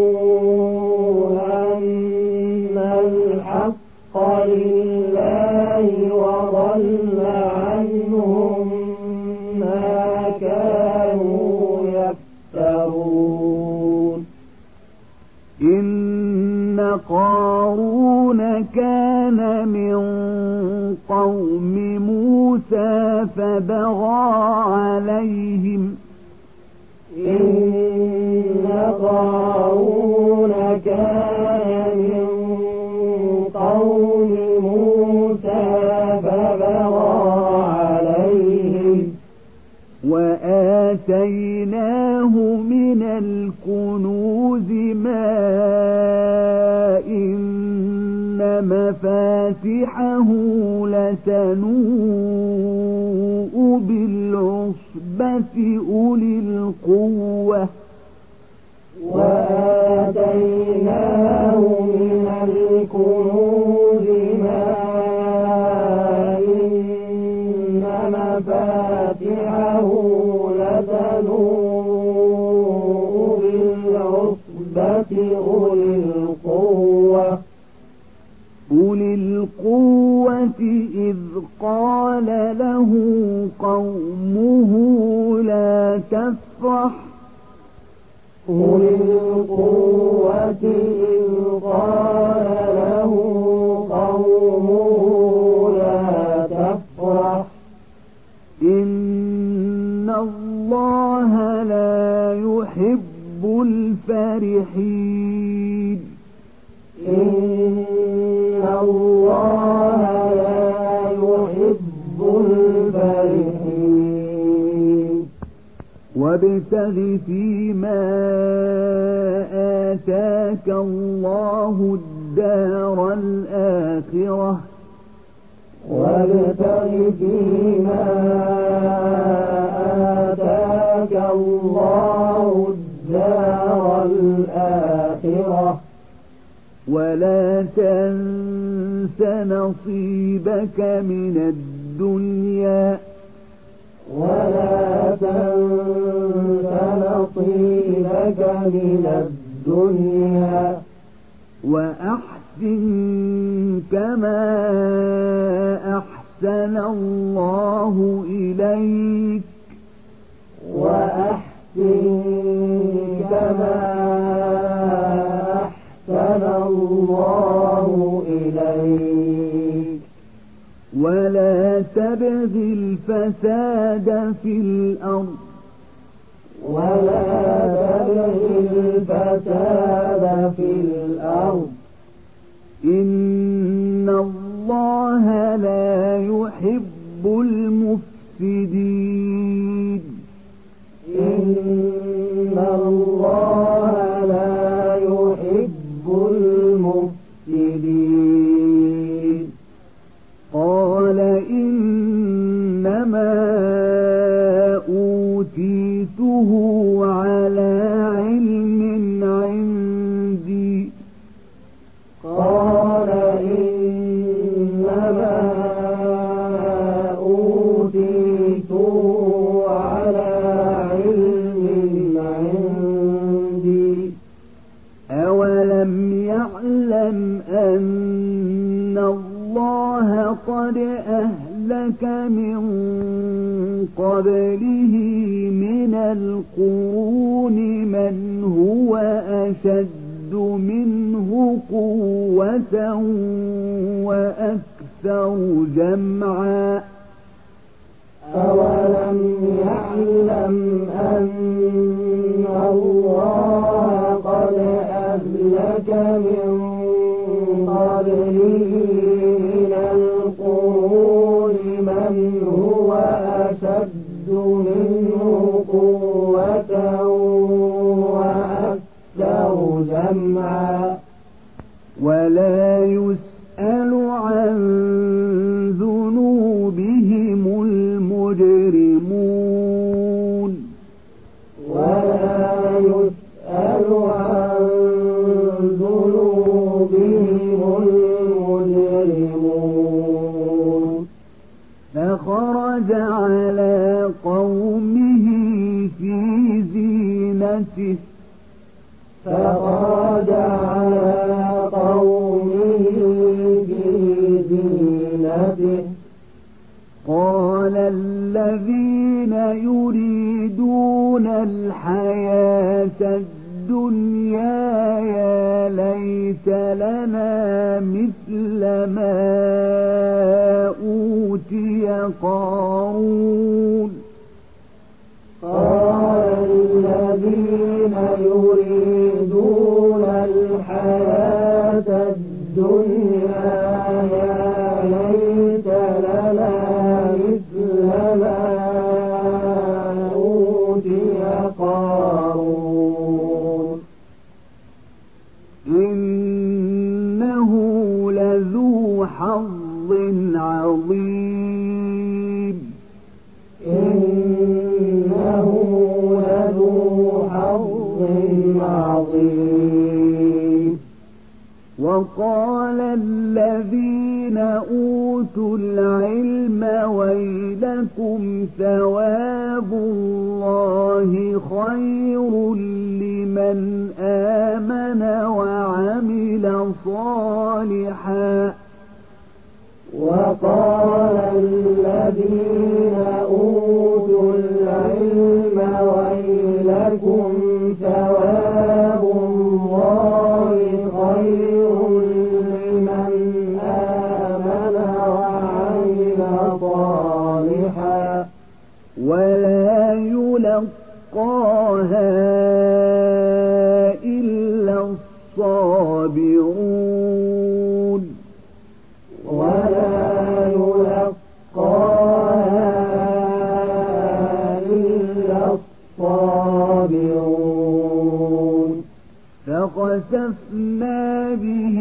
لله وضل عنهم ما كانوا يفترون إن قارون كان من قوم موسى فبغى عليهم إن قارون كان من قوم موسى فبغى عليهم وآتيناه من الكنوز ما إن مفاتحه لتنوء بالعصبة أولي القوة وآتيناه من الكنوز ما إن مفاتحه لتنوء بالعصبة أولي القوة أولي القوة إذ قال له قومه لا تفرح أولي القوة إذ قال له قومه لا تفرح إن الله لا يحب الفرحين إن الله لا يحب الفرحين وابتغ فيما آتاك الله الدار الآخرة وابتغ فيما آتاك الله الدار الآخرة ولا تنس نصيبك من الدنيا ولا تنس نصيبك من الدنيا وأحسن كما أحسن الله إليك وأحسن كما أحسن الله إليك ولا تبغ الفساد في الأرض ولا تبغ الفساد في الأرض إن الله لا يحب المفسدين إن الله لا يحب المفسدين قال إنما أوتيته على علم عندي قال إنما أوتيته على علم عندي أولم يعلم أن الله قد أهلك من قبله من القرون من هو أشد منه قوة وأكثر جمعا أولم يعلم أن الله قد أهلك من قبله من القرون من هو أشد منه قوة وأكثر جمعا ولا يسأل عن ذنوبهم المجرمون ولا يسأل عن ذنوبهم المجرمون فخرج على قومه في زينته فخرج على قومه في زينته قال الذين يريدون الحياة الدنيا يا ليت لنا مثل ما أوتي قارون قال الذين يريدون الحياة الدنيا يا ليت لنا مثل ما أوتي قارون إنه لذو حظ عظيم إنه لذو حظ عظيم وقال الذين أوتوا العلم ويلكم ثواب الله خير لمن آمن وعمل صالحا وقال الذين أوتوا العلم ويلكم ثواب الله خير لمن آمن وعمل صالحا ولا يلقاها إلا الصابرون ولا يلقاها إلا الصابرون فخسفنا به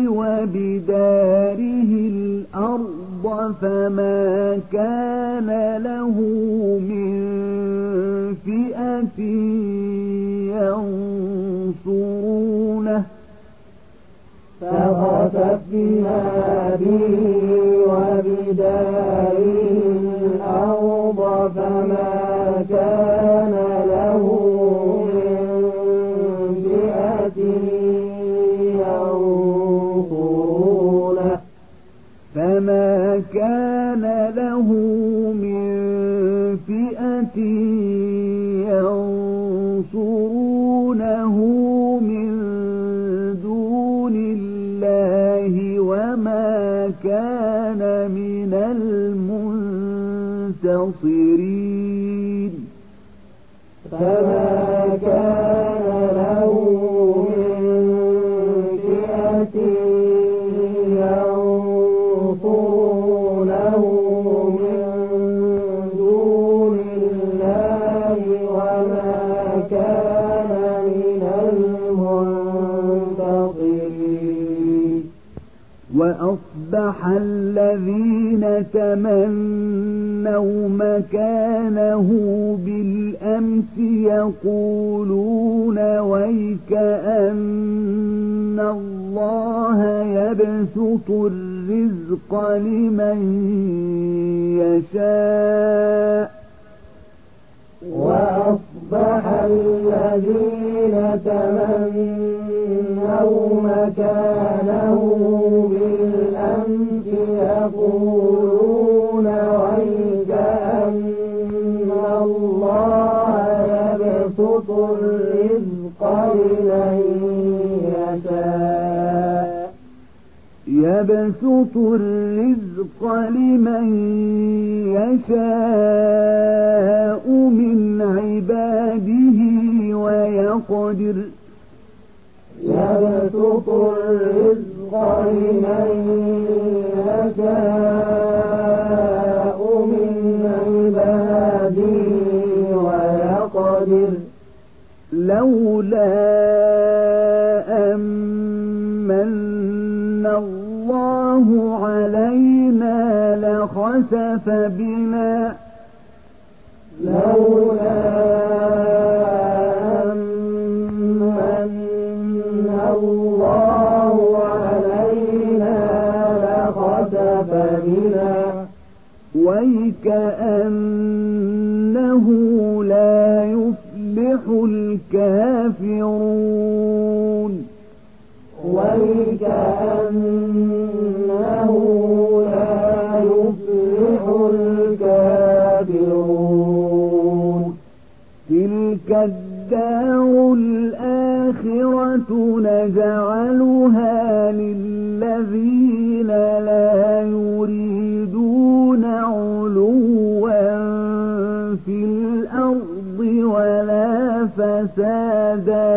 وبداره الأرض فما كان له من فئة ينصرونه فخسفنا به وبداره الأرض فما كان له من فئة ينصرونه فما كان له من فئة ينصرونه من دون الله وما كان من المنتصرين فما كان له من فئة ينصرونه من دون الله وما كان من المنتصرين وأصبح الذين تمنوا مكانه بالأمس يقولون ويك أن الله يبسط الرزق لمن يشاء وأصبح الذين تمنوا مكانه بالأمس يقولون ويك أن الله يبسط الرزق لمن يشاء يبسط الرزق لمن يشاء من عباده ويقدر يبسط الرزق لمن يشاء من عباده ويقدر لولا أمن الله علينا لخسف بنا لولا أمن الله علينا لخسف بنا ويكأنه لا يفلح الكافرون ويكأنه لا يفلح الكافرون تلك الدار الآخرة نجعلها للذين لا يريدون علوا في الأرض ولا فسادا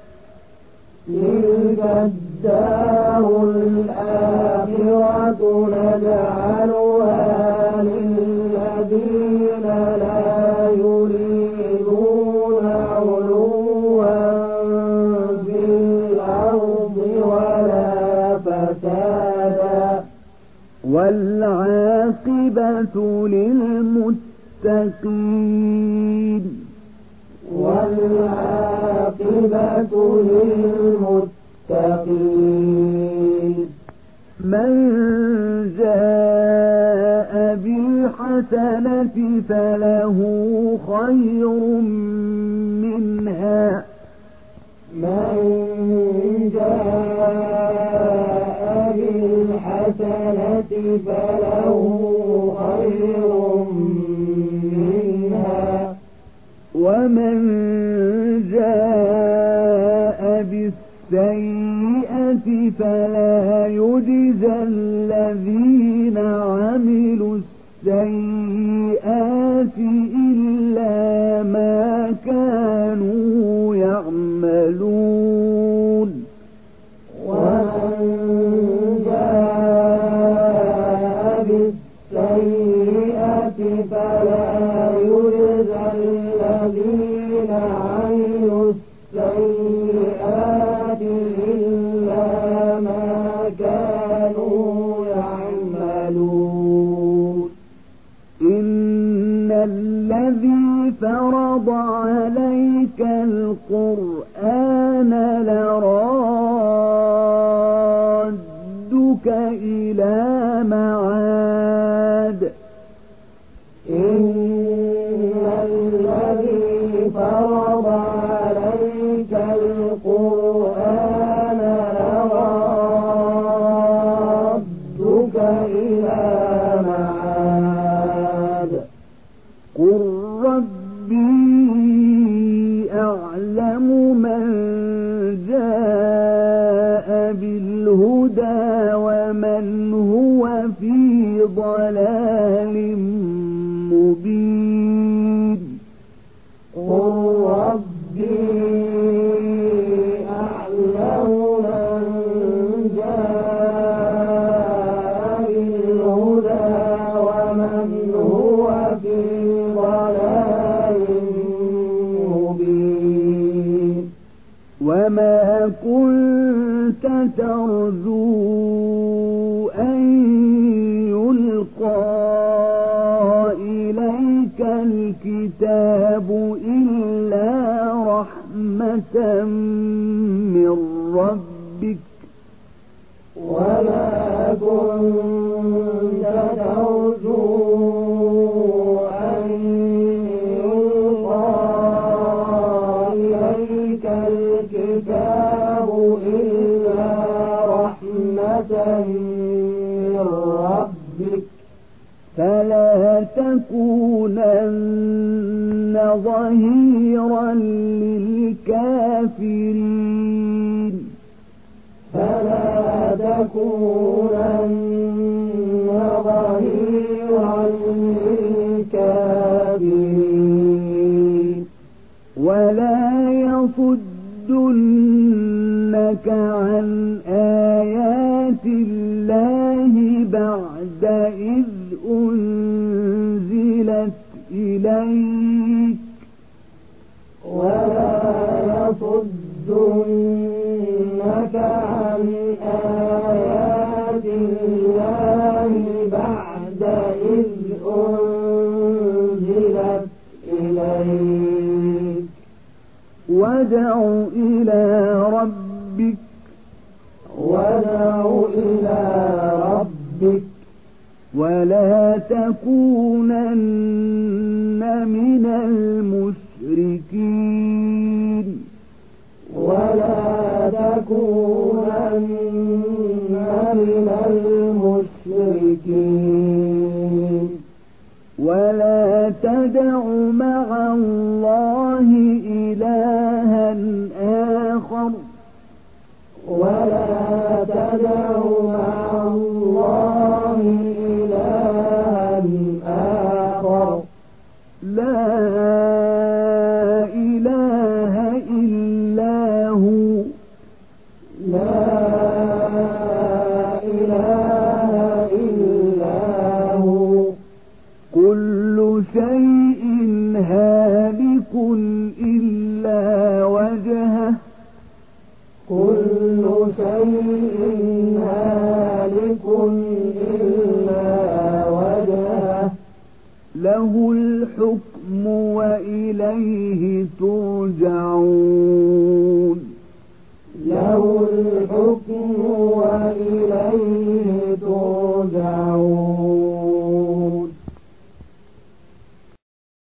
تلك الدار الآخرة نجعلها للذين لا يريدون علوا في الأرض ولا فسادا والعاقبة للمتقين والعاقبة للمتقين من جاء بالحسنة فله خير منها من جاء بالحسنة فله خير منها ومن جاء بالسيئة فلا يجزى الذين عملوا السيئات إلا ما كانوا يعملون ومن جاء بالسيئة فلا يجزى الذين عملوا السيئات إلا ما كانوا يعملون إن الذي فرض عليك القرآن لرادك إلى معاد إن الذي فرض عليك القرآن لرادك إلى معاد قل ربي أعلم من جاء بالهدى ومن هو في ضلال مبين قل ربي أعلم من جاء بالهدى ومن هو في ضلال مبين وما كنت ترجو أن يلقى إليك الكتاب إلا رحمة من ربك وما كنت ترجو أن يلقى إليك الكتاب إلا رحمة من ربك فلا تكونن ظهيرا للكافرين فلا تكونن ظهيرا للكافرين ولا يصدنك عن آيات الله بعد إذ أنزلت إليك ولا يصدنك عن آيات الله بعد إذ أنزلت إليك وادع إلى ربك وادع إلى ربك ولا تكونن من المشركين ولا تكونن من المشركين ولا تدع مع الله إلها آخر ولا تدع مع الله إلها آخر لا إله إلا هو لا إله إلا هو كل شيء هالك إلا وجهه كل شيء هالك إلا وجهه له الحكم وإليه ترجعون